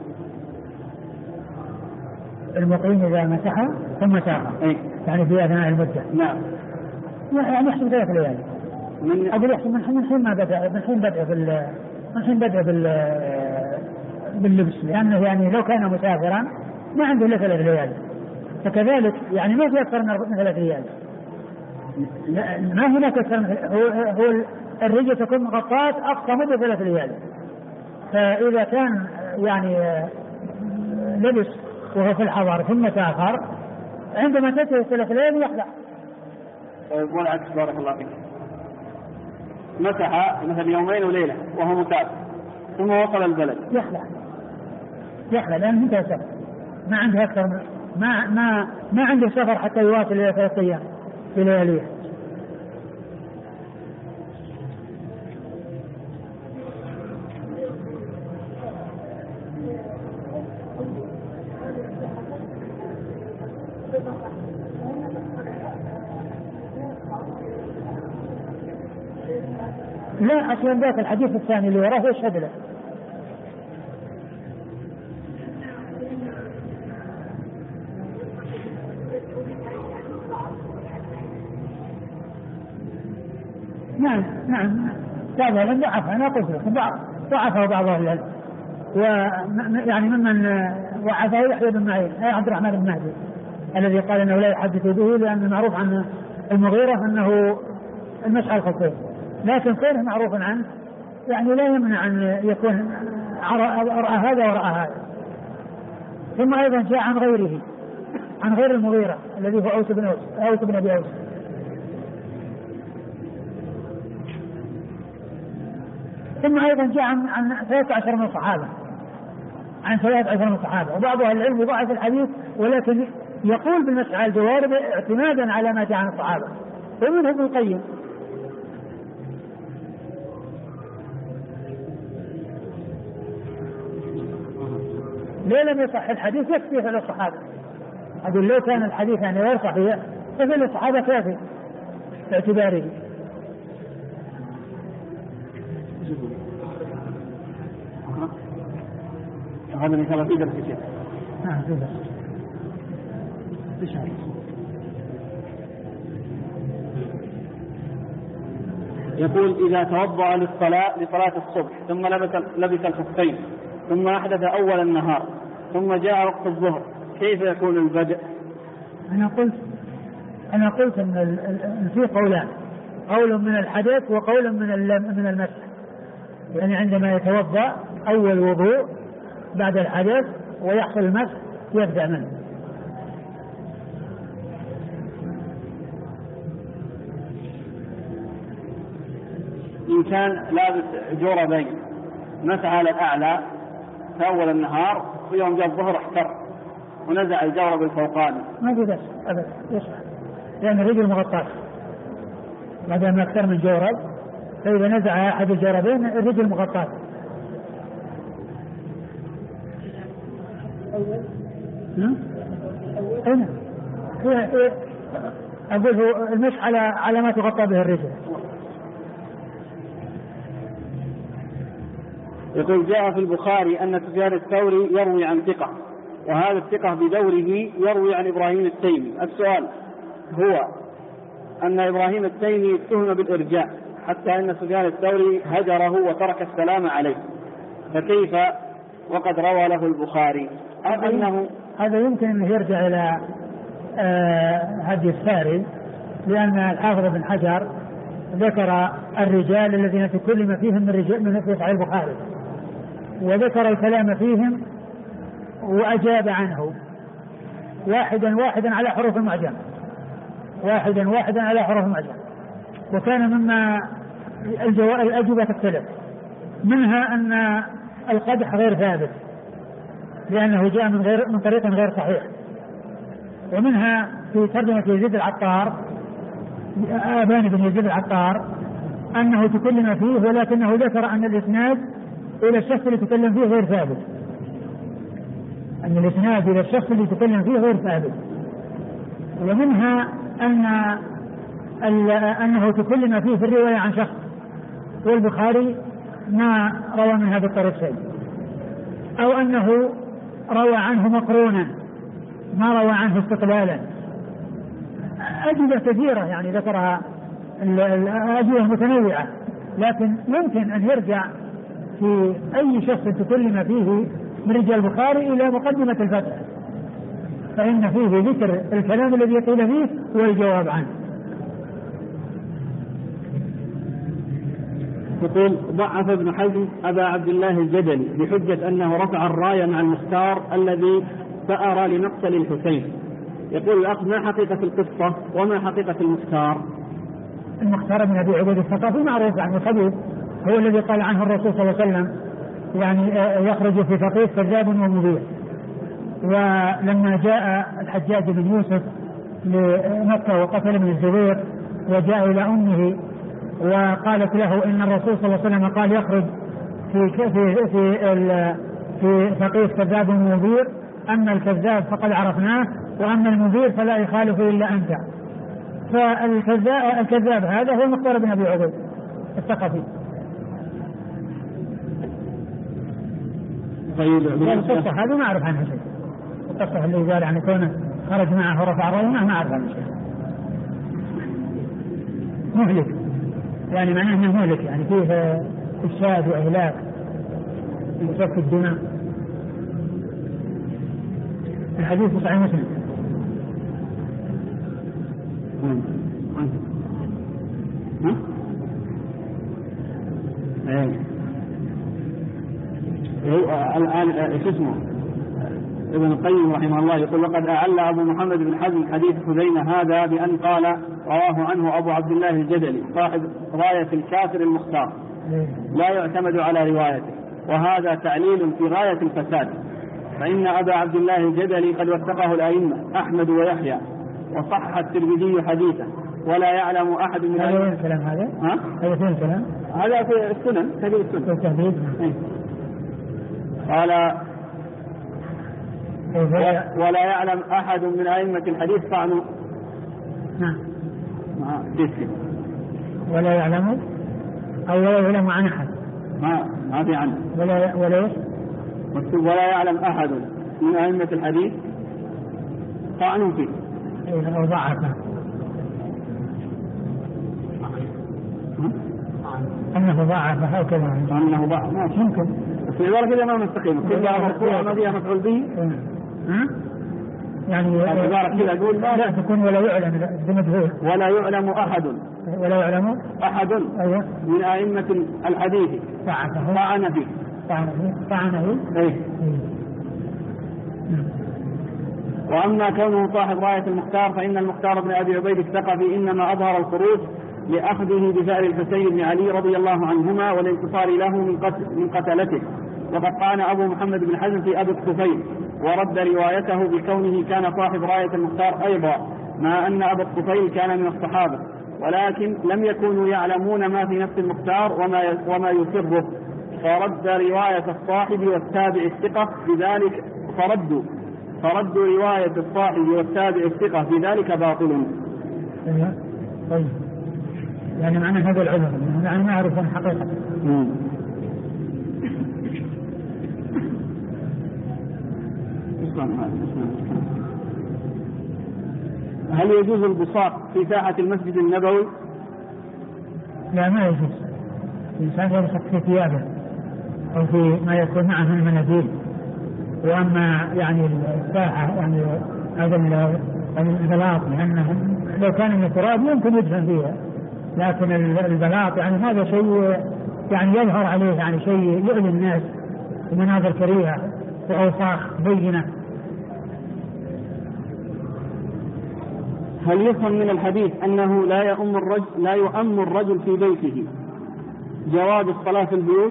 المقيم إذا مسح ثم سافر يعني في أثناء المدة، نعم، يعني يحسب 3 ليالي. أقول يحسب من حين ما بدأ، من حين بدأ باللبس، لأنه يعني لو كان مسافرا ما عنده إلا 3 ليالي، فكذلك يعني ما في أكثر من 3 ليالي، ما هناك أكثر من هو الرجل تكون مغطاة أقصى مدة 3 ليالي. فإذا كان يعني لبس وهو في الحضر ثم سافر عندما تنتهي 3 ليالي يخلع. والعكس بارك الله فيك، مسح مثلا 2 وليلة وهو مسافر ثم وصل البلد يخلع لأنه انتهى السفر، ما عنده أكثر ما عنده سفر حتى يواصل إلى 3 أيام بلياليه. لا أصلا ذاك الحديث الثاني اللي وراه يشهد له. نعم بعض العلم ضعفه، أنا قلت لكم ضعفه بعض العلم، ويعني ممن ضعفه يحيى بن معين عبد الرحمن بن مهدي الذي قال انه لا يحدث به، لان المعروف عن المغيرة انه المسح على الخفين، لكن كونه معروف عنه يعني لا يمنع ان يكون رأى هذا ورأى هذا. ثم ايضا جاء عن غيره، عن غير المغيرة الذي هو اوس بن ابي اوس. ثم ايضا جاء عن 13 من الصحابة، عن 13 من الصحابة، وبعض اهل العلم يضعف الحديث ولكن يقول بالمسح على الجوارب اعتمادا على ما جاء عن الصحابة، ومنهم ابن القيم. ليه لم يصح الحديث؟ يكفي فعل الصحابة. أقول لو كان الحديث يعني غير صحيح ففعل الصحابة كافي باعتباره. هذا من ثلاث درس كثير. يقول إذا توضأ لصلاة الصبح ثم لبس الخفين ثم أحدث أول النهار ثم جاء وقت الظهر كيف يكون البدء؟ أنا قلت أن في قولان، قول من الحدث وقول من المسح. يعني عندما يتوضأ أول وضوء بعد الحدث ويحصل المسح يبدأ منه. إن كان لابس جوربين مسح على الأعلى في أول النهار ويوم جاء الظهر احتر ونزع الجورب الفوقاني ما في بس أبدا يصح، لأن الرجل مغطاة ما دام أكثر من جورب، فإذا نزع أحد الجوربين الرجل مغطاة. هنا أقول هو المسح على ما تغطى به الرجل. يقول جاء في البخاري أن سفيان الثوري يروي عن ثقة، وهذا الثقة بدوره يروي عن إبراهيم التيمي. السؤال هو أن إبراهيم التيمي اتهم بالإرجاء حتى أن سفيان الثوري هجره وترك السلام عليه، فكيف وقد روى له البخاري؟ هذا يمكن أن يرجع إلى هدي الساري، لأن الحافظ بن حجر ذكر الرجال الذين تكلم فيهم من في صحيح البخاري، وذكر الكلام فيهم وأجاب عنه واحدا على حروف المعجم، واحدا على حروف المعجم. وكان مما الأجوبة تختلف، منها أن القدح غير ثابت لأنه جاء من طريق غير صحيح، ومنها في ترجمة يزيد العطار آبان بن يزيد العطار أنه تكلم فيه ولكنه ذكر أن الإسناد إلى الشخص اللي تكلم فيه غير ثابت، أن الإسناد إلى الشخص اللي تكلم فيه غير ثابت. ومنها أنه تكلم فيه في الرواية عن شخص، والبخاري ما روى من هذا الطريق شيء، أو أنه روى عنه مقرونا ما روى عنه استقلالا. أجوبة كثيرة يعني ذكرها الأجوبة متنوعة، لكن يمكن أن يرجع في أي شخص تكلم فيه من رجال البخاري إلى مقدمة الفتح، فإن فيه ذكر الكلام الذي قيل فيه والجواب عنه. يقول ضعف ابن حزم أبا عبد الله الجدلي بحجة أنه رفع الراية مع المختار الذي ثأر لمقتل الحسين. يقول الأخ ما حقيقة القصة وما حقيقة المختار؟ المختار بن أبي عبيد الثقفي معروف عنه خبيث، هو الذي قال عنه الرسول صلى الله عليه وسلم يعني يخرج في فقيه كذاب ومبيع. ولما جاء الحجاج بن يوسف لمكة وقتل ابن الزبير وجاء إلى أمه وقالت له إن الرسول صلى الله عليه وسلم قال يخرج في فقيه كذاب ومبيع، أما الكذاب فقد عرفناه وأما المبير فلا يخالف إلا أنت. فالكذاب هذا هو المختار بن أبي عبيد الثقفي طيب القصة هذه ما أعرف عنها شيء. القصة اللي قال يعني كونه خرج معه ورفع رأيه ما أعرف عنها شيء. مهلك يعني معناه أنه مهلك يعني فيه إفساد وإهلاك وسفك الدماء. الحديث في صحيح مسلم. الآن ايش اسمه ابن القيم رحمه الله يقول لقد أعل أبو محمد بن حزم حديث خزيمة هذا بأن قال رواه عنه أبو عبد الله الجدلي صاحب راية الكافر المختار لا يعتمد على روايته، وهذا تعليل في غاية الفساد، فإن أبا عبد الله الجدلي قد وثقه الأئمة أحمد ويحيى وصحح الترمذي حديثا ولا يعلم أحد من هذا الكلام هذا هذا في السنن هذه السنن قال ولا يعلم أحد من أئمة الحديث طعنوا ولا يعلم أو لا يعلم عن أحد ما في عنه ولا يعلم أحد من أئمة الحديث طعنوا فيه أو ضعفه أنه ضعف أو كذا أنه ضعف ممكن في ذلك إذا ما مستقيم كلها مرفوعة ما فيها مفعول به يعني كذا أقول لا تكون ولا يعلم بمجهول ولا يعلم أحد من أئمة الحديث طعن فيه إيه. وأما كونه صاحب راية المختار فإن المختار بن أبي عبيد الثقفي إنما أظهر الخروج لأخذه بثأر الحسين بن علي رضي الله عنهما والانتصار له من قتلته، وقد قال أبو محمد بن حزم في أبي الطفيل ورد روايته بكونه كان صاحب راية المختار أيضا، مع أن أبا الطفيل كان من الصحابة ولكن لم يكونوا يعلمون ما في نفس المختار وما يسره، فرد رواية الصاحب والتابع الثقة بذلك فردوا رواية الصاحب والتابع الثقة بذلك باطل. طيب يعني معنى هذا العذر يعني ما أعرف حقيقة. هل يجوز البصاق في ساحة المسجد النبوي؟ لا ما يجوز. الإنسان يبصق في ثيابه أو في ما يكون معه من المناديل، وأما يعني الساحة يعني هذا البلاط لأنه لو كان من التراب يمكن يدفن فيها، لكن البلاط يعني هذا شيء يعني يظهر عليه يعني شيء يؤذي الناس بمناظر كريهة وأوساخ بينة. هل يفهم من الحديث أنه لا يؤم الرجل في بيته جواز الصلاة في البيوت؟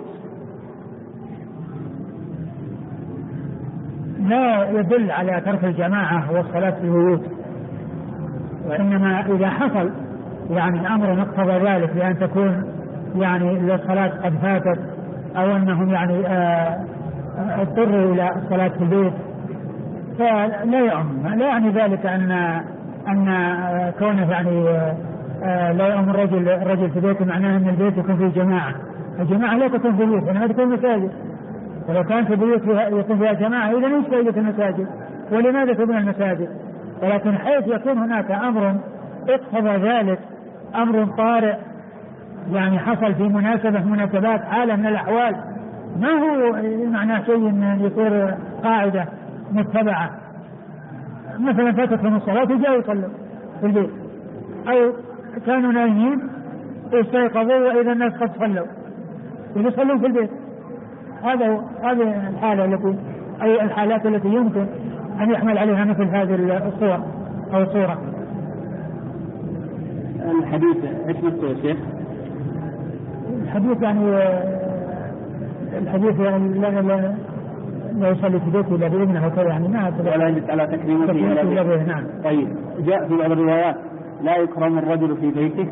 لا يدل على ترك الجماعة والصلاة في البيوت، وإنما إذا حصل يعني أمر اقتضى ذلك بأن تكون يعني الصلاة قد فاتت أو أنهم يعني اضطروا إلى الصلاة في البيت فلا يؤم. لا يعني ذلك أن كونه يعني لا يؤم الرجل في بيته معناه أن البيت يكون فيه جماعة. الجماعة لا تكون في البيوت إنما تكون مساجد، ولو كان في بيوت يكون فيها جماعة إذا ليش فائدة المساجد؟ ولماذا تبنى المساجد؟ ولكن حيث يكون هناك أمر اقتضى ذلك، أمر طارئ يعني حصل في مناسبات حالة من الأحوال، ما هو معناه شيء أن يصير قاعدة متبعة. مثلا فاتتهم الصلاة وجاءوا يصلوا في البيت، أو كانوا نايمين استيقظوا وإذا الناس قد صلوا يصلون في البيت. هذه الحالة التي أي الحالات التي يمكن أن يحمل عليها مثل هذه الصور أو الصورة. الحديث ايش نفسه يا شيخ؟ الحديث يعني الحديث لا يصلي في بيته إلا بإذنه وكذا يعني ما ولا يجب على تكريمته إلا بإذنه. نعم. طيب جاء في بعض الروايات لا يكرم الرجل في بيته.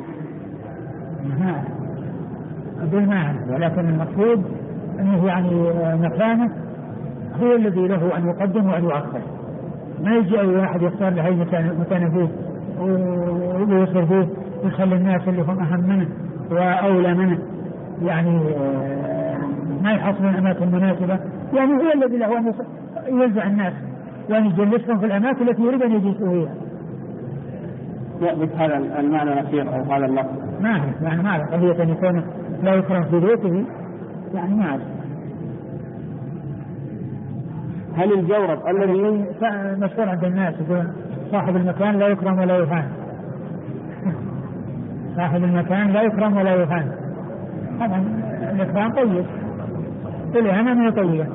أقول ما أعرف، ولكن المقصود أنه يعني مكانه هو الذي له أن يقدم وأن يؤخر. ما يجي أي واحد يختار له أي مكان فيه ويصير فيه يخلي الناس اللي هم أهم منه وأولى منه يعني ما يحصل من الأماكن المناسبة، يعني هو الذي له أن يوزع الناس وأن يجلسهم في الأماكن التي يريد أن يجلسوا فيها. بس هذا المعنى الأخير أو هذا اللفظ ما أعرف، يعني ما أعرف قضية أن يكون لا يكرم في بيته، يعني ما أعرف. هل الجورب الذي مشهور عند الناس يقول صاحب المكان لا يكرم ولا يهان. صاحب المكان لا يكرم ولا يهان. طبعا الإكرام طيب، الإهانة من طيبة.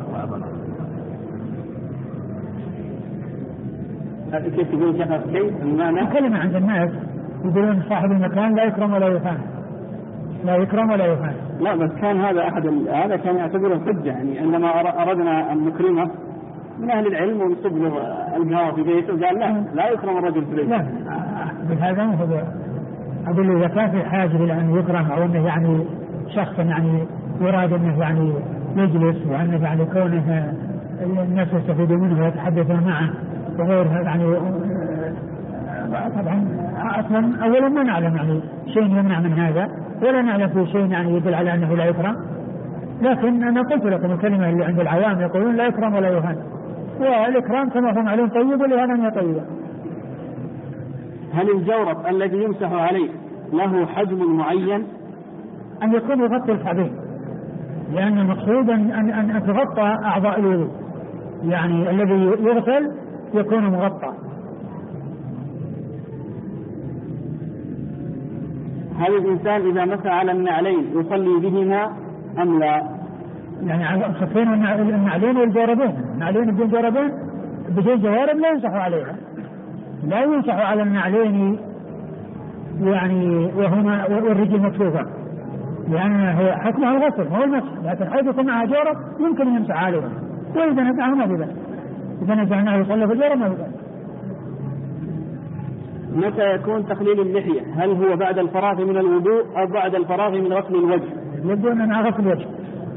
كيف تقول شيخ الشيء المعنى؟ كلمة عند الناس يقولون صاحب المكان لا يكرم ولا يهان، لا يكرم ولا يهان. لا بس كان هذا هذا كان يعتبره حجة، يعني عندما أردنا أن نكرمه من أهل العلم ونصب له القهوة في بيته قال لا يكرم الرجل في بيته. لا بهذا هو أقول إذا كان في حاجة إلى أن يكرم أو أنه يعني شخص يعني يراد أنه يعني يجلس وأنه يعني كونه الناس يستفيدون منه ويتحدثون معه وغيرها، يعني طبعا أصلا أولا ما نعلم يعني شيء يمنع من هذا، ولا نعلم في شيء يعني يدل على أنه لا يكرم. لكن أنا قلت لكم الكلمة اللي عند العوام يقولون لا يكرم ولا يهان، والإكرام كما هو معلوم طيب والإهانة طيبة. هل الجورب الذي يمسح عليه له حجم معين؟ أن يكون يغطي الكعبين، لأن المقصود أن تغطى أعضاء الوضوء، يعني الذي يغسل يكون مغطى. هل الإنسان إذا مسح على النعلين يصلي بهما أم لا؟ يعني على الخفين والنعلين والجوربين، النعلين بدون جوربين بدون جوارب لا يمسح عليها، لا يمسح على النعلين يعني وهما والرجل مكشوفة، لأن هو حكمها الغسل هو المسح، لكن حيث يكون معها جورب يمكن أن يمسح عليها، وإذا نزعه ما بذلك، إذا نزعناه يصلي في الجورب ما بذلك. متى يكون تخليل اللحية؟ هل هو بعد الفراغ من الوضوء أو بعد الفراغ من غسل الوجه؟ يبدو أن مع غسل الوجه.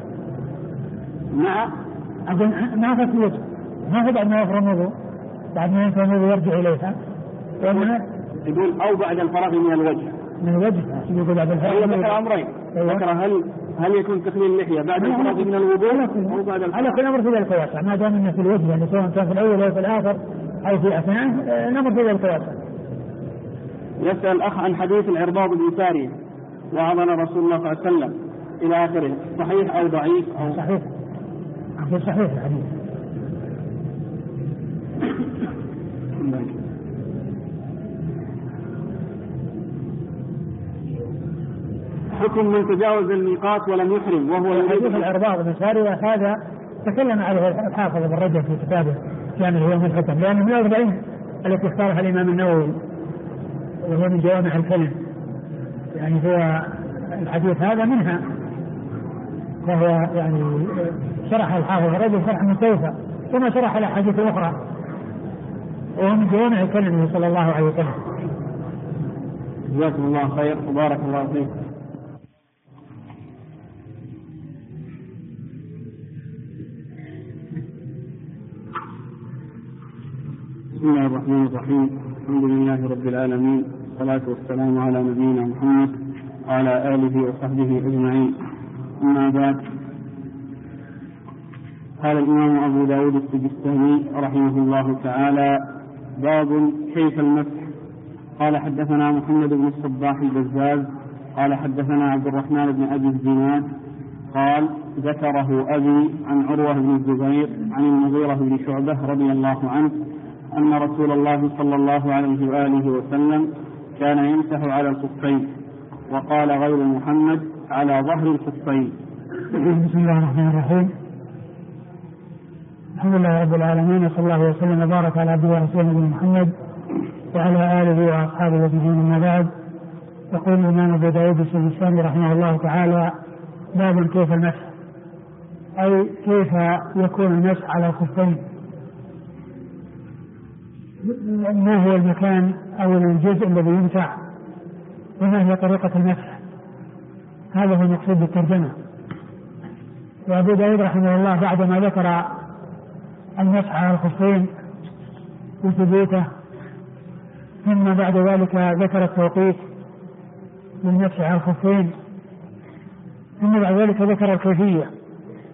مع غسل الوجه، ما هو بعد ما يفرغ الوضوء، بعد ما ينتهي الوضوء يرجع إليها. يقول أو بعد الفراغ من الوجه. من الوجه يقول بعد الفراغ. هو ذكر أمرين. ذكر هل يكون تخليل اللحية بعد الفراغ من الوضوء أو بعد الفراغ؟ على كل أمر في ذلك واسع، ما دام أنه في الوجه يعني سواء كان في الأول أو في الآخر أو في أثناء الأمر في ذلك واسع. يسأل الأخ عن حديث العرباض بن سارية وعظنا رسول الله صلى الله عليه وسلم إلى آخره، صحيح أو ضعيف أو صحيح؟ صحيح الحديث. حكم من تجاوز الميقات ولم يحرم وهو حديث العرباض بن سارية هذا تكلم عليه الحافظ بن رجب في كتابه كامل يوم الحكم، لأنه من 40 التي اختارها الإمام النووي وهو من جوامع الكلم، يعني هو الحديث هذا منها، وهو يعني شرح الحافظ بن رجب شرح مستوفى كما شرح الأحاديث الأخرى، وهو من جوامع الكلم صلى الله عليه وسلم. جزاكم الله خير وبارك الله فيك. بسم الله الرحمن الرحيم، الحمد لله رب العالمين، والصلاة والسلام على نبينا محمد وعلى آله وصحبه أجمعين، أما بعد. قال الإمام أبو داود السجستاني رحمه الله تعالى: باب كيف المسح. قال حدثنا محمد بن الصباح البزاز قال حدثنا عبد الرحمن بن أبي الزناد قال ذكره أبي عن عروة بن الزبير عن المغيرة بن شعبة رضي الله عنه أن رسول الله صلى الله عليه وآله وسلم كان يمسح على الخفين، وقال غير محمد على ظهر الخفين. بسم الله الرحمن الرحيم، الحمد لله رب العالمين، وصلى الله وسلم وبارك على عبده ورسوله محمد وعلى آله وأصحابه أجمعين، أما بعد. يقول الإمام أبو داود السجستاني رحمه الله تعالى: باب كيف المسح، أي كيف يكون المسح على الخفين، ما هو المكان أو الجزء الذي يمسح، وما هي طريقة المسح. هذا هو المقصود بالترجمة. وأبو داود رحمه الله بعدما ذكر المسح على الخفين وثبوته، ثم بعد ذلك ذكر التوقيت للمسح على الخفين، ثم بعد ذلك ذكر الكيفية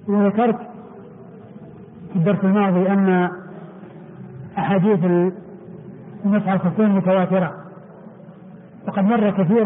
وذكرت في الدرس الماضي أن أحاديث المسح على الخفين متواترة، وقد مر كثير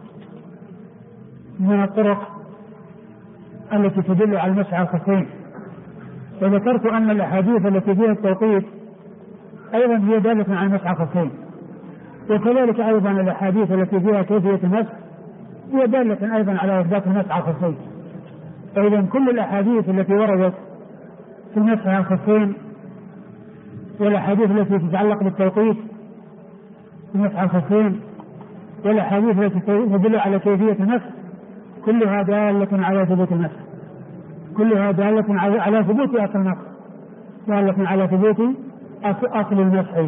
من الطرق التي تدل على المسح على الخفين، وذكرت أن الأحاديث التي فيها التوقيت أيضا هي دالة على المسح على الخفين، وكذلك أيضا الأحاديث التي فيها كيفية المسح هي دالة أيضا على إثبات المسح على الخفين. فإذا كل الأحاديث التي وردت في المسح على الخفين والأحاديث التي تتعلق بالتوقيت في المسح على الخفين والأحاديث التي تدل على كيفية المسح كلها دالة على ثبوت المسح، كلها دالة على ثبوت أصل المسح، دالة على ثبوت أصل المسح.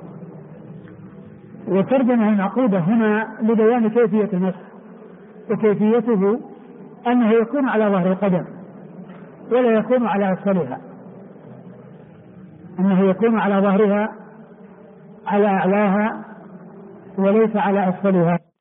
والترجمة المعقودة هنا لبيان كيفية المسح، وكيفيته أنه يكون على ظهر القدم ولا يكون على أسفلها، أنه يكون على ظهرها على أعلاها وليس على أسفلها.